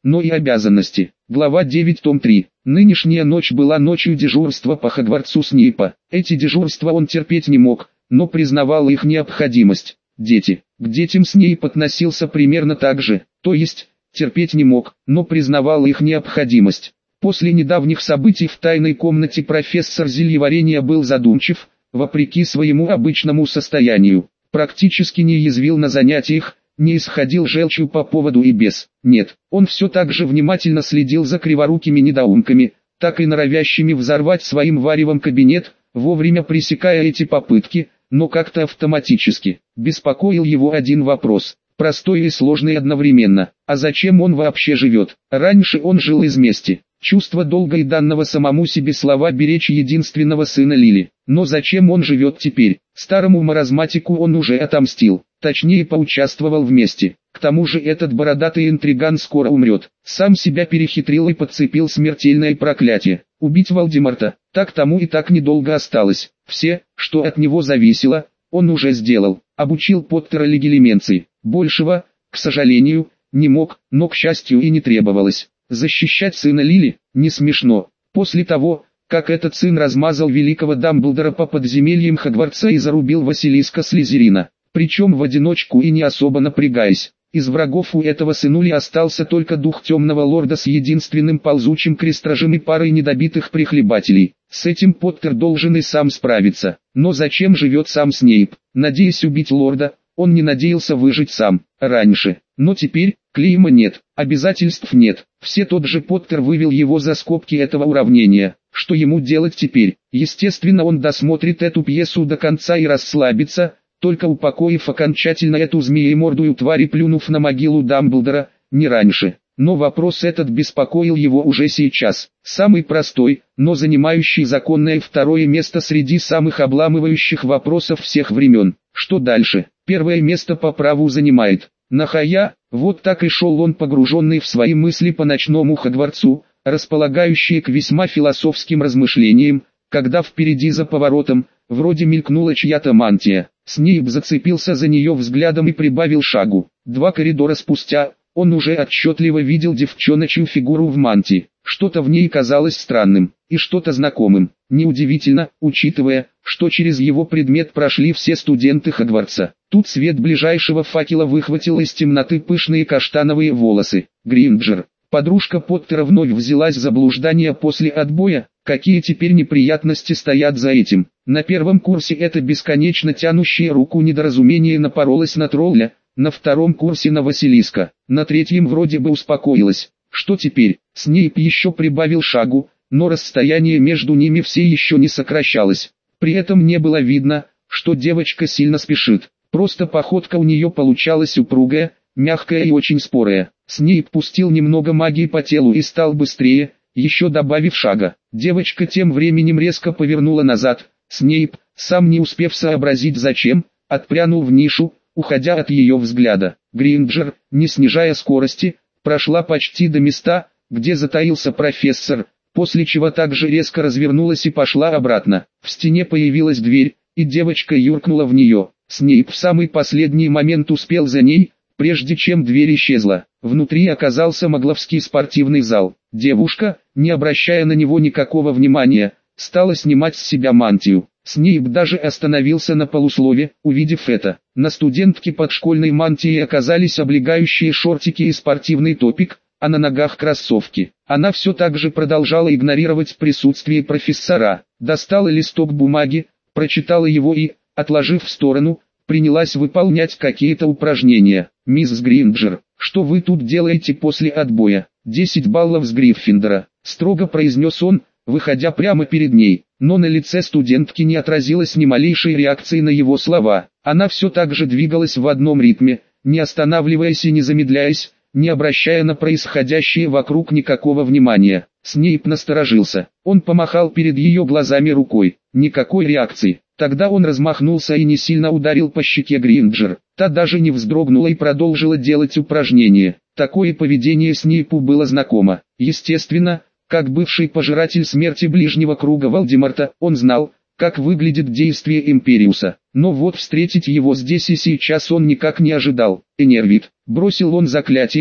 но и обязанности. Глава 9, том 3. Нынешняя ночь была ночью дежурства по Хогвартсу Снейпа. Эти дежурства он терпеть не мог, но признавал их необходимость. Дети. К детям Снейп относился примерно так же, то есть, терпеть не мог, но признавал их необходимость. После недавних событий в тайной комнате профессор зельеварения был задумчив, вопреки своему обычному состоянию. Практически не язвил на занятиях, не исходил желчью по поводу и без. Нет, он все так же внимательно следил за криворукими недоумками, так и норовящими взорвать своим варевом кабинет, вовремя пресекая эти попытки, но как-то автоматически. Беспокоил его один вопрос, простой и сложный одновременно. А зачем он вообще живет? Раньше он жил из мести. Чувство долга и данного самому себе слова беречь единственного сына Лили. Но зачем он живет теперь? Старому маразматику он уже отомстил, точнее поучаствовал вместе. К тому же этот бородатый интриган скоро умрет. Сам себя перехитрил и подцепил смертельное проклятие. Убить Волдеморта, так тому и так недолго осталось. Все, что от него зависело, он уже сделал. Обучил Поттера легилименции. Большего, к сожалению, не мог, но к счастью и не требовалось. Защищать сына Лили, не смешно. После того, как этот сын размазал великого Дамблдора по подземельям Хогвартса и зарубил Василиска Слизерина, причем в одиночку и не особо напрягаясь. Из врагов у этого сынули остался только дух темного лорда с единственным ползучим крестражем и парой недобитых прихлебателей. С этим Поттер должен и сам справиться. Но зачем живет сам Снейп? Надеясь убить лорда, он не надеялся выжить сам, раньше. Но теперь, клейма нет, обязательств нет. Все тот же Поттер вывел его за скобки этого уравнения. Что ему делать теперь? Естественно, он досмотрит эту пьесу до конца и расслабится, только упокоив окончательно эту змеемордую тварь и плюнув на могилу Дамблдора, не раньше. Но вопрос этот беспокоил его уже сейчас. Самый простой, но занимающий законное второе место среди самых обламывающих вопросов всех времен. Что дальше? Первое место по праву занимает Нахая. Вот так и шел он, погруженный в свои мысли по ночному Хогвартсу, располагающие к весьма философским размышлениям, когда впереди за поворотом, вроде мелькнула чья-то мантия. Снейп зацепился за нее взглядом и прибавил шагу. 2 коридора спустя, он уже отчетливо видел девчоночью фигуру в мантии. Что-то в ней казалось странным, и что-то знакомым. Неудивительно, учитывая, что через его предмет прошли все студенты Хогвартса. Тут свет ближайшего факела выхватил из темноты пышные каштановые волосы. Гринджер. Подружка Поттера вновь взялась за блуждание после отбоя. Какие теперь неприятности стоят за этим? На первом курсе это бесконечно тянущее руку недоразумение напоролось на тролля, на втором курсе на Василиска, на третьем вроде бы успокоилась. Что теперь? Снейп еще прибавил шагу, но расстояние между ними все еще не сокращалось. При этом не было видно, что девочка сильно спешит. Просто походка у нее получалась упругая, мягкая и очень спорая. Снейп пустил немного магии по телу и стал быстрее, еще добавив шага. Девочка тем временем резко повернула назад. Снейп, сам не успев сообразить зачем, отпрянул в нишу, уходя от ее взгляда. Гринджер, не снижая скорости, прошла почти до места, где затаился профессор, после чего также резко развернулась и пошла обратно. В стене появилась дверь, и девочка юркнула в нее. Снейп в самый последний момент успел за ней, прежде чем дверь исчезла. Внутри оказался Магловский спортивный зал. Девушка, не обращая на него никакого внимания, стала снимать с себя мантию. Снейп даже остановился на полуслове, увидев это. На студентке под школьной мантией оказались облегающие шортики и спортивный топик, а на ногах кроссовки. Она все так же продолжала игнорировать присутствие профессора. Достала листок бумаги, прочитала его и, отложив в сторону, принялась выполнять какие-то упражнения. «Мисс Гринджер, что вы тут делаете после отбоя?» 10 баллов с Гриффиндора, строго произнес он, выходя прямо перед ней. Но на лице студентки не отразилось ни малейшей реакции на его слова. Она все так же двигалась в одном ритме, не останавливаясь и не замедляясь, не обращая на происходящее вокруг никакого внимания. Снейп насторожился. Он помахал перед ее глазами рукой. Никакой реакции. Тогда он размахнулся и не сильно ударил по щеке Гринджер. Та даже не вздрогнула и продолжила делать упражнения. Такое поведение Снейпу было знакомо. Естественно, как бывший пожиратель смерти ближнего круга Волдеморта, он знал, как выглядит действие Империуса. Но вот встретить его здесь и сейчас он никак не ожидал. Энервит. Бросил он заклятие,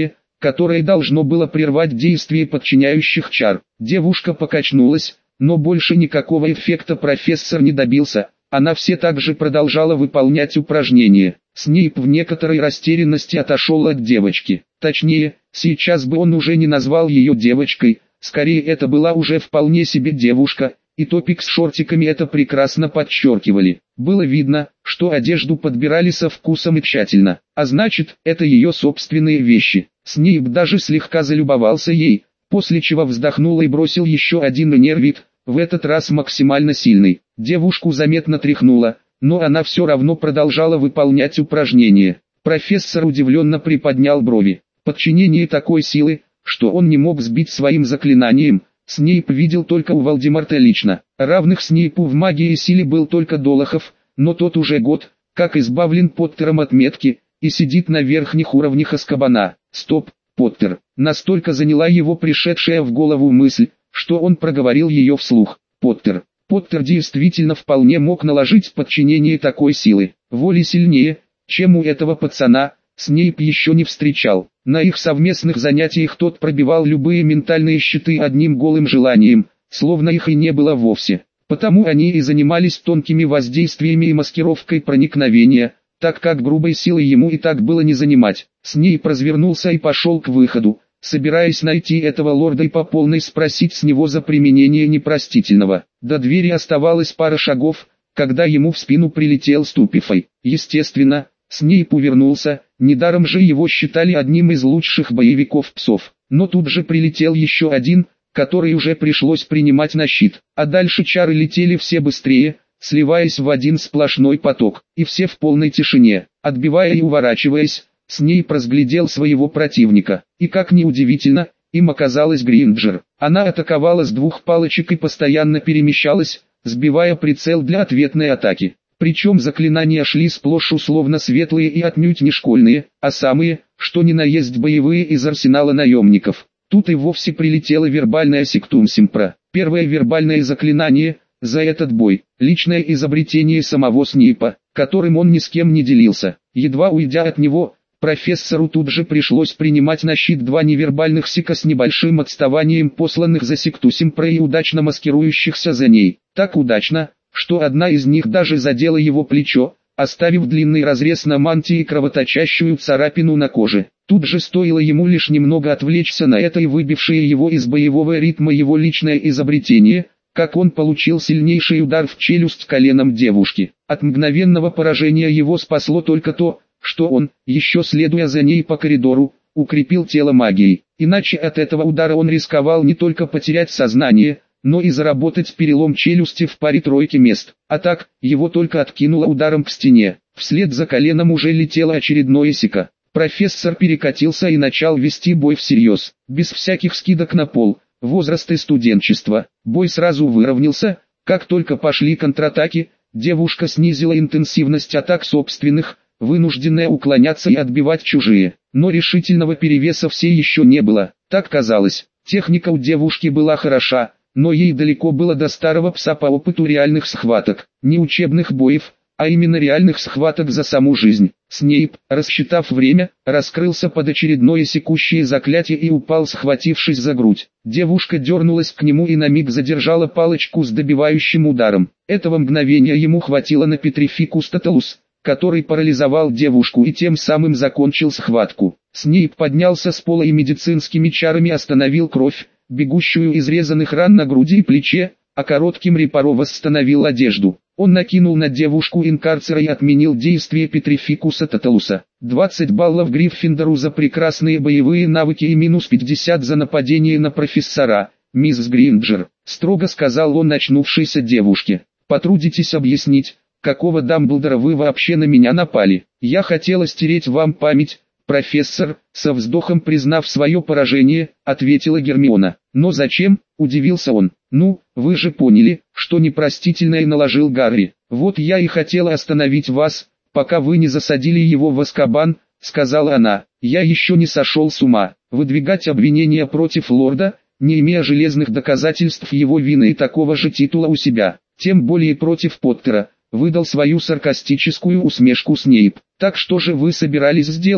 которое должно было прервать действие подчиняющих чар. Девушка покачнулась, но больше никакого эффекта профессор не добился. Она все так же продолжала выполнять упражнения. Снейп в некоторой растерянности отошел от девочки. Точнее, сейчас бы он уже не назвал ее девочкой, скорее это была уже вполне себе девушка, и топик с шортиками это прекрасно подчеркивали. Было видно, что одежду подбирали со вкусом и тщательно, а значит, это ее собственные вещи. Снейп даже слегка залюбовался ей, после чего вздохнул и бросил еще один нервит, в этот раз максимально сильный. Девушку заметно тряхнуло, но она все равно продолжала выполнять упражнения. Профессор удивленно приподнял брови. Подчинение такой силы, что он не мог сбить своим заклинанием, Снейп видел только у Волдемарта лично. Равных Снейпу в магии и силе был только Долохов, но тот уже год, как избавлен Поттером от метки, и сидит на верхних уровнях Азкабана. Стоп, Поттер. Настолько заняла его пришедшая в голову мысль, что он проговорил ее вслух. Поттер. Поттер действительно вполне мог наложить подчинение такой силы. Воли сильнее, чем у этого пацана, Снейп еще не встречал. На их совместных занятиях тот пробивал любые ментальные щиты одним голым желанием, словно их и не было вовсе. Потому они и занимались тонкими воздействиями и маскировкой проникновения, так как грубой силой ему и так было не занимать. Снейп развернулся и пошел к выходу, собираясь найти этого лорда и по полной спросить с него за применение непростительного. До двери оставалось пара шагов, когда ему в спину прилетел Ступифай. Естественно, Снейп увернулся, недаром же его считали одним из лучших боевиков псов. Но тут же прилетел еще один, который уже пришлось принимать на щит. А дальше чары летели все быстрее, сливаясь в один сплошной поток, и все в полной тишине. Отбивая и уворачиваясь, Снейп разглядел своего противника, и как ни удивительно, им оказалась Гринджер. Она атаковала с двух палочек и постоянно перемещалась, сбивая прицел для ответной атаки. Причем заклинания шли сплошь условно светлые и отнюдь не школьные, а самые, что ни на есть боевые из арсенала наемников. Тут и вовсе прилетела вербальная сектум Симпра. Первое вербальное заклинание, за этот бой, личное изобретение самого Снейпа, которым он ни с кем не делился. Едва уйдя от него, профессору тут же пришлось принимать на щит два невербальных сика с небольшим отставанием посланных за секту Симпра и удачно маскирующихся за ней. Так удачно, что одна из них даже задела его плечо, оставив длинный разрез на мантии и кровоточащую царапину на коже. Тут же стоило ему лишь немного отвлечься на это и выбившее его из боевого ритма его личное изобретение, как он получил сильнейший удар в челюсть коленом девушки. От мгновенного поражения его спасло только то, что он, еще следуя за ней по коридору, укрепил тело магией. Иначе от этого удара он рисковал не только потерять сознание, но и заработать перелом челюсти в паре тройки мест. А так, его только откинуло ударом к стене. Вслед за коленом уже летело очередное сика. Профессор перекатился и начал вести бой всерьез, без всяких скидок на пол, возраст и студенчество. Бой сразу выровнялся, как только пошли контратаки, девушка снизила интенсивность атак собственных, вынужденная уклоняться и отбивать чужие. Но решительного перевеса все еще не было, так казалось. Техника у девушки была хороша, но ей далеко было до старого пса по опыту реальных схваток, не учебных боев, а именно реальных схваток за саму жизнь. Снейп, рассчитав время, раскрылся под очередное секущее заклятие и упал, схватившись за грудь. Девушка дернулась к нему и на миг задержала палочку с добивающим ударом. Этого мгновения ему хватило на Петрификус Тоталус, который парализовал девушку и тем самым закончил схватку. Снейп поднялся с пола и медицинскими чарами остановил кровь, бегущую из резаных ран на груди и плече, а коротким репаро восстановил одежду. Он накинул на девушку инкарцера и отменил действие Петрификуса Тоталуса. 20 баллов Гриффиндору за прекрасные боевые навыки и минус 50 за нападение на профессора, мисс Гринджер, строго сказал он очнувшейся девушке. Потрудитесь объяснить, какого Дамблдора вы вообще на меня напали? Я хотела стереть вам память, профессор, со вздохом признав свое поражение, ответила Гермиона. Но зачем, удивился он. Ну, вы же поняли, что непростительное наложил Гарри. Вот я и хотела остановить вас, пока вы не засадили его в Азкабан, сказала она. Я еще не сошел с ума. Выдвигать обвинения против лорда, не имея железных доказательств его вины и такого же титула у себя, тем более против Поттера, выдал свою саркастическую усмешку Снейп. Так что же вы собирались сделать,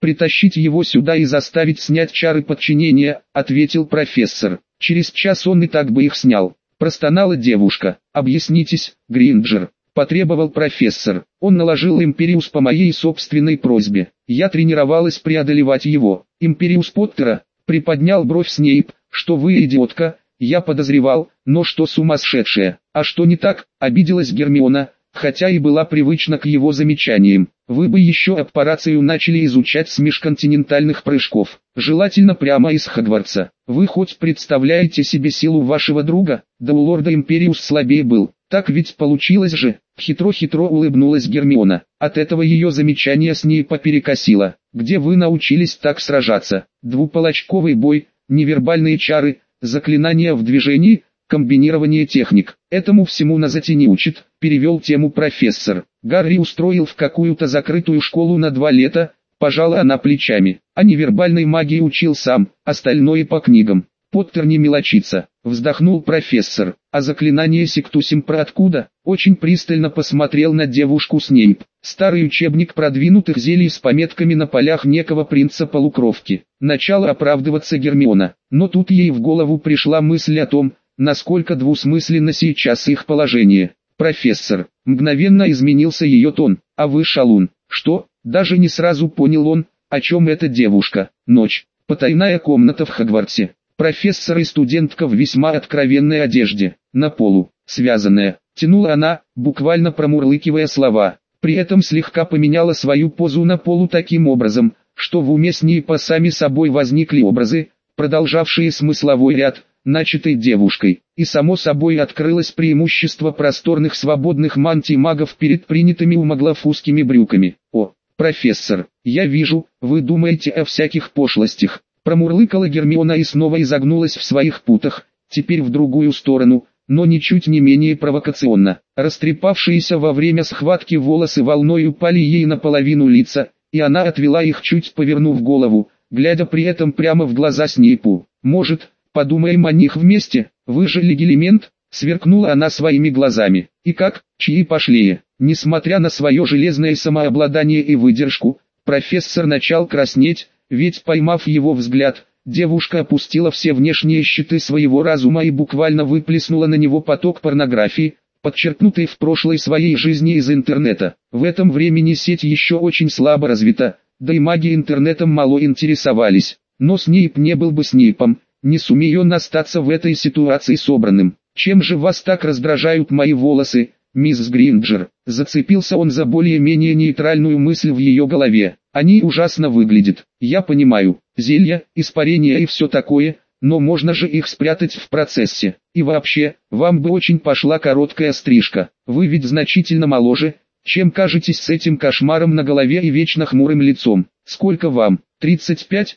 «Притащить его сюда и заставить снять чары подчинения», — ответил профессор. «Через час он и так бы их снял». Простонала девушка. «Объяснитесь, Гринджер», — потребовал профессор. «Он наложил Империус по моей собственной просьбе. Я тренировалась преодолевать его». «Империус Поттера», — приподнял бровь Снейп. «Что вы идиотка, я подозревал, но что сумасшедшая». «А что не так?» — обиделась Гермиона, хотя и была привычна к его замечаниям. «Вы бы еще аппарацию начали изучать с межконтинентальных прыжков, желательно прямо из Хогвартса. Вы хоть представляете себе силу вашего друга? Да у лорда Империус слабее был. Так ведь получилось же». Хитро-хитро улыбнулась Гермиона. От этого ее замечание Снейпа перекосило. «Где вы научились так сражаться? Двуполочковый бой, невербальные чары, заклинания в движении, комбинирование техник. Этому всему на зате не учат», — перевел тему профессор. «Гарри устроил в какую-то закрытую школу на 2 лета», — пожала она плечами. «А невербальной магии учил сам, остальное по книгам». «Поттер не мелочится», — вздохнул профессор. «А заклинание Сектусимпра откуда?» Очень пристально посмотрел на девушку Снейп. «Старый учебник продвинутых зелий с пометками на полях некого принца-полукровки». Начала оправдываться Гермиона, но тут ей в голову пришла мысль о том, насколько двусмысленно сейчас их положение. «Профессор», мгновенно изменился ее тон, «а вы шалун». «Что?» Даже не сразу понял он, о чем эта девушка. Ночь. Потайная комната в Хогвартсе. Профессор и студентка в весьма откровенной одежде, на полу, связанная, тянула она, буквально промурлыкивая слова. При этом слегка поменяла свою позу на полу таким образом, что в уме Снейпа сами собой возникли образы, продолжавшие смысловой ряд, начатый девушкой, и само собой открылось преимущество просторных свободных мантий магов перед принятыми у маглов узкими брюками. «О, профессор, я вижу, вы думаете о всяких пошлостях». Промурлыкала Гермиона и снова изогнулась в своих путах, теперь в другую сторону, но ничуть не менее провокационно. Растрепавшиеся во время схватки волосы волной упали ей на половину лица, и она отвела их, чуть повернув голову, глядя при этом прямо в глаза Снейпу. «Может, подумаем о них вместе, вы же легилимент?» Сверкнула она своими глазами. «И как, чьи пошлее?» Несмотря на свое железное самообладание и выдержку, профессор начал краснеть, ведь, поймав его взгляд, девушка опустила все внешние щиты своего разума и буквально выплеснула на него поток порнографии, подчеркнутый в прошлой своей жизни из интернета. В этом времени сеть еще очень слабо развита, да и маги интернетом мало интересовались. Но Снейп не был бы Снейпом, не сумея он остаться в этой ситуации собранным. «Чем же вас так раздражают мои волосы, мисс Гринджер?» Зацепился он за более-менее нейтральную мысль в ее голове. «Они ужасно выглядят. Я понимаю, зелья, испарения и все такое, но можно же их спрятать в процессе. И вообще, вам бы очень пошла короткая стрижка. Вы ведь значительно моложе, чем кажетесь с этим кошмаром на голове и вечно хмурым лицом. Сколько вам? 35,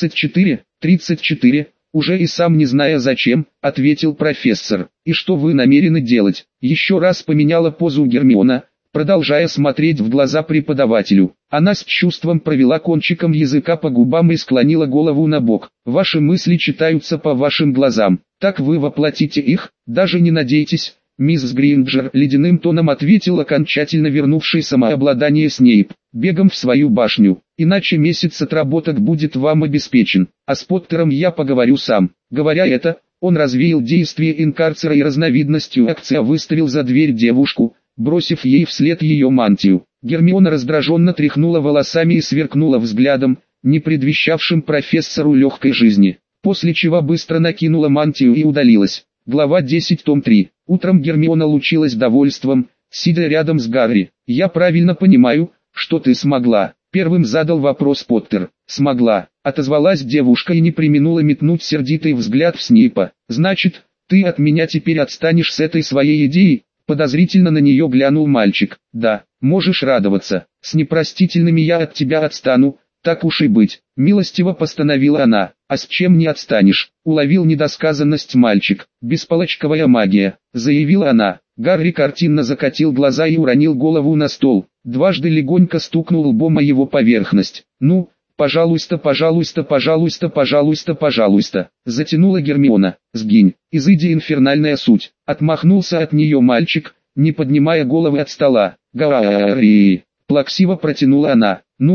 34, 34?» «Уже и сам не зная зачем», — ответил профессор. «И что вы намерены делать?» Еще раз поменяла позу Гермиона, продолжая смотреть в глаза преподавателю. Она с чувством провела кончиком языка по губам и склонила голову на бок. «Ваши мысли читаются по вашим глазам. Так вы воплотите их, даже не надейтесь». «Мисс Гринджер», — ледяным тоном ответил окончательно вернувший самообладание Снейп. «Бегом в свою башню, иначе месяц отработок будет вам обеспечен, а с Поттером я поговорю сам». Говоря это, он развеял действие инкарцера и разновидностью акция выставил за дверь девушку, бросив ей вслед ее мантию. Гермиона раздраженно тряхнула волосами и сверкнула взглядом, не предвещавшим профессору легкой жизни, после чего быстро накинула мантию и удалилась. Глава 10, том 3. Утром Гермиона лучилась довольством, сидя рядом с Гарри. «Я правильно понимаю, что ты смогла?» Первым задал вопрос Поттер. «Смогла», — отозвалась девушка и не преминула метнуть сердитый взгляд в Снейпа. «Значит, ты от меня теперь отстанешь с этой своей идеей?» Подозрительно на нее глянул мальчик. «Да, можешь радоваться. С непростительными я от тебя отстану, так уж и быть», — милостиво постановила она. «А с чем не отстанешь?» — уловил недосказанность мальчик. «Бесполочковая магия», — заявила она. Гарри картинно закатил глаза и уронил голову на стол. Дважды легонько стукнул лбом о его поверхность. «Ну, пожалуйста, пожалуйста, пожалуйста, пожалуйста, пожалуйста», — затянула Гермиона. «Сгинь, изыди инфернальная суть», — отмахнулся от нее мальчик, не поднимая головы от стола. «Гарри», — плаксиво протянула она. «Ну,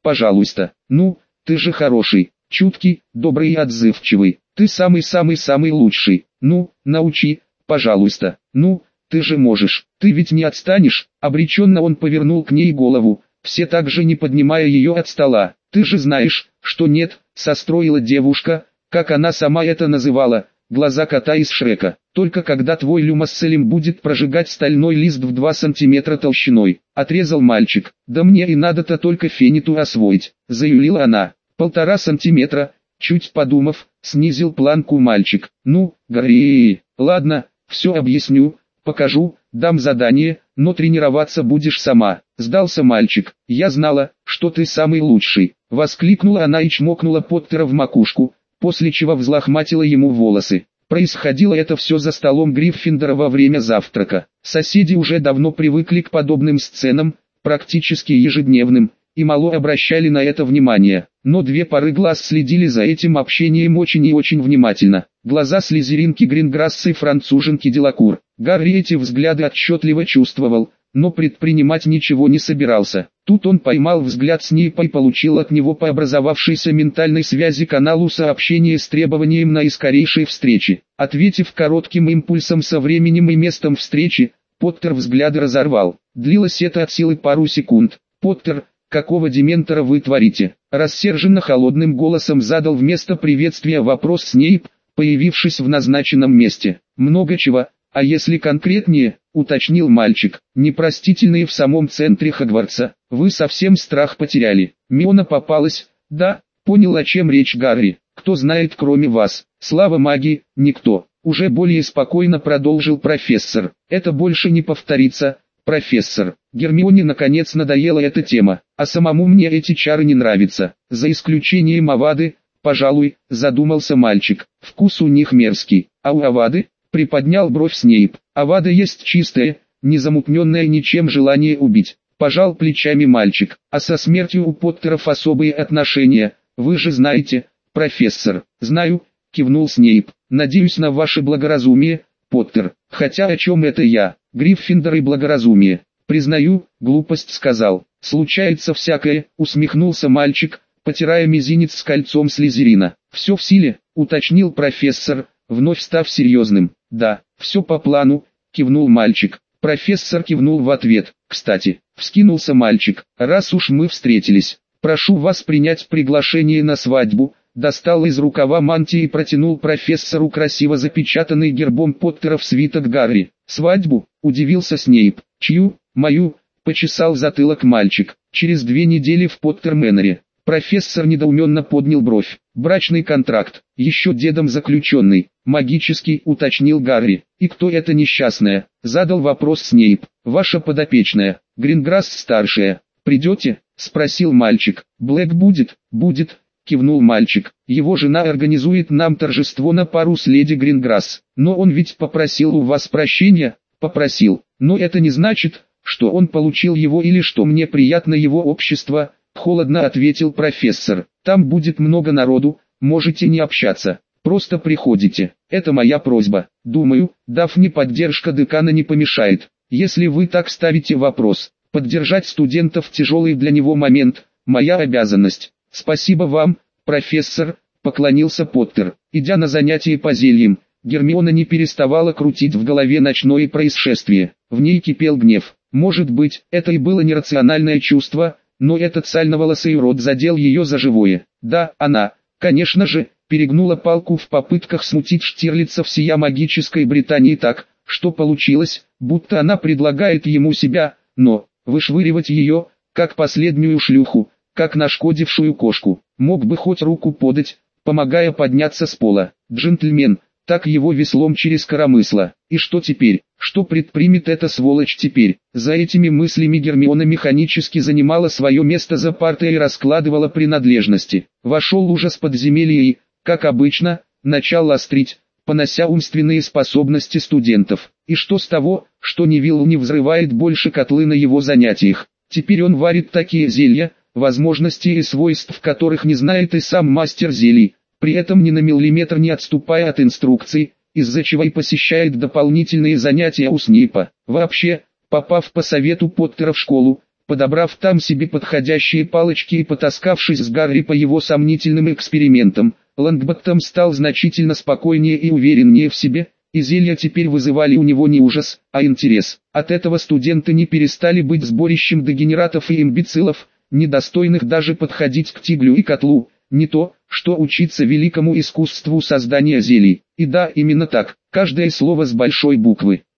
пожалуйста. Ну, ты же хороший, чуткий, добрый и отзывчивый. Ты самый-самый-самый лучший. Ну, научи, пожалуйста. Ну, ты же можешь. Ты ведь не отстанешь. Обреченно он повернул к ней голову, все так же не поднимая ее от стола. Ты же знаешь, что нет, состроила девушка, как она сама это называла, глаза кота из Шрека. Только когда твой люмосцелем будет прожигать стальной лист в 2 сантиметра толщиной, отрезал мальчик. Да мне и надо-то только фениту освоить, заявила она. 1,5 сантиметра, чуть подумав, снизил планку мальчик. Ну, Гарри, ладно, все объясню, покажу, дам задание, но тренироваться будешь сама. Сдался мальчик. Я знала, что ты самый лучший. Воскликнула она и чмокнула Поттера в макушку, после чего взлохматила ему волосы. Происходило это все за столом Гриффиндора во время завтрака. Соседи уже давно привыкли к подобным сценам, практически ежедневным, и мало обращали на это внимание. Но 2 пары глаз следили за этим общением очень и очень внимательно. Глаза слизеринки Гринграсса и француженки Делакур. Гарри эти взгляды отчетливо чувствовал, но предпринимать ничего не собирался. Тут он поймал взгляд Снейпа и получил от него по образовавшейся ментальной связи каналу сообщение с требованием на скорейшей встрече. Ответив коротким импульсом со временем и местом встречи, Поттер взгляды разорвал. Длилось это от силы пару секунд. «Поттер, какого дементора вы творите?» Рассерженно холодным голосом задал вместо приветствия вопрос Снейп, появившись в назначенном месте. «Много чего. А если конкретнее, уточнил мальчик, непростительные в самом центре Хогвартса, вы совсем страх потеряли. Миона попалась, да, понял, о чем речь Гарри, кто знает кроме вас, слава магии, никто, уже более спокойно продолжил профессор, это больше не повторится, профессор. Гермионе наконец надоела эта тема, а самому мне эти чары не нравятся, за исключением Авады, пожалуй, задумался мальчик, вкус у них мерзкий, а у Авады? Приподнял бровь Снейп. Авада есть чистое, незамутненное ничем желание убить. Пожал плечами мальчик. А со смертью у Поттеров особые отношения. Вы же знаете, профессор. Знаю, кивнул Снейп. Надеюсь на ваше благоразумие, Поттер. Хотя о чем это я? Гриффиндор и благоразумие. Признаю, глупость сказал. Случается всякое, усмехнулся мальчик, потирая мизинец с кольцом Слизерина. Все в силе, уточнил профессор, вновь став серьезным. «Да, все по плану», — кивнул мальчик. Профессор кивнул в ответ. «Кстати», — вскинулся мальчик, — «раз уж мы встретились, прошу вас принять приглашение на свадьбу». Достал из рукава мантии и протянул профессору красиво запечатанный гербом Поттеров свиток Гарри. «Свадьбу?» — удивился Снейп. «Чью?» «Мою», — почесал затылок мальчик. «Через 2 недели в Поттерменере». Профессор недоуменно поднял бровь. «Брачный контракт, еще дедом заключенный, магический», — уточнил Гарри. «И кто эта несчастная?» — задал вопрос Снейп. «Ваша подопечная, Гринграсс-старшая. Придете?» — спросил мальчик. «Блэк будет?» «Будет», — кивнул мальчик. «Его жена организует нам торжество на пару с леди Гринграсс. Но он ведь попросил у вас прощения?» «Попросил. Но это не значит, что он получил его или что мне приятно его общество», — холодно ответил профессор. «Там будет много народу, можете не общаться, просто приходите, это моя просьба. Думаю, Дафне поддержка декана не помешает. Если вы так ставите вопрос, поддержать студентов в тяжелый для него момент, моя обязанность». «Спасибо вам, профессор», — поклонился Поттер. Идя на занятия по зельям, Гермиона не переставала крутить в голове ночное происшествие. В ней кипел гнев. Может быть, это и было нерациональное чувство, но этот сальноволосый урод задел ее за живое. Да, она, конечно же, перегнула палку в попытках смутить Штирлица всея магической Британии так, что получилось, будто она предлагает ему себя, но, вышвыривать ее, как последнюю шлюху, как нашкодившую кошку, мог бы хоть руку подать, помогая подняться с пола. Джентльмен, так его веслом через коромысло. И что теперь? Что предпримет эта сволочь теперь? За этими мыслями Гермиона механически занимала свое место за партой и раскладывала принадлежности. Вошел ужас подземелья и, как обычно, начал острить, понося умственные способности студентов. И что с того, что Невилл не взрывает больше котлы на его занятиях? Теперь он варит такие зелья, возможностей и свойств которых не знает и сам мастер зелий, при этом ни на миллиметр не отступая от инструкций, из-за чего и посещает дополнительные занятия у Снейпа. Вообще, попав по совету Поттера в школу, Подобрав там себе подходящие палочки и потаскавшись с Гарри по его сомнительным экспериментам, Лонгботтом стал значительно спокойнее и увереннее в себе, и зелья теперь вызывали у него не ужас, а интерес. От этого студенты не перестали быть сборищем дегенератов и имбецилов, недостойных даже подходить к тиглю и котлу, не то, что учиться великому искусству создания зелий. И да, именно так, каждое слово с большой буквы.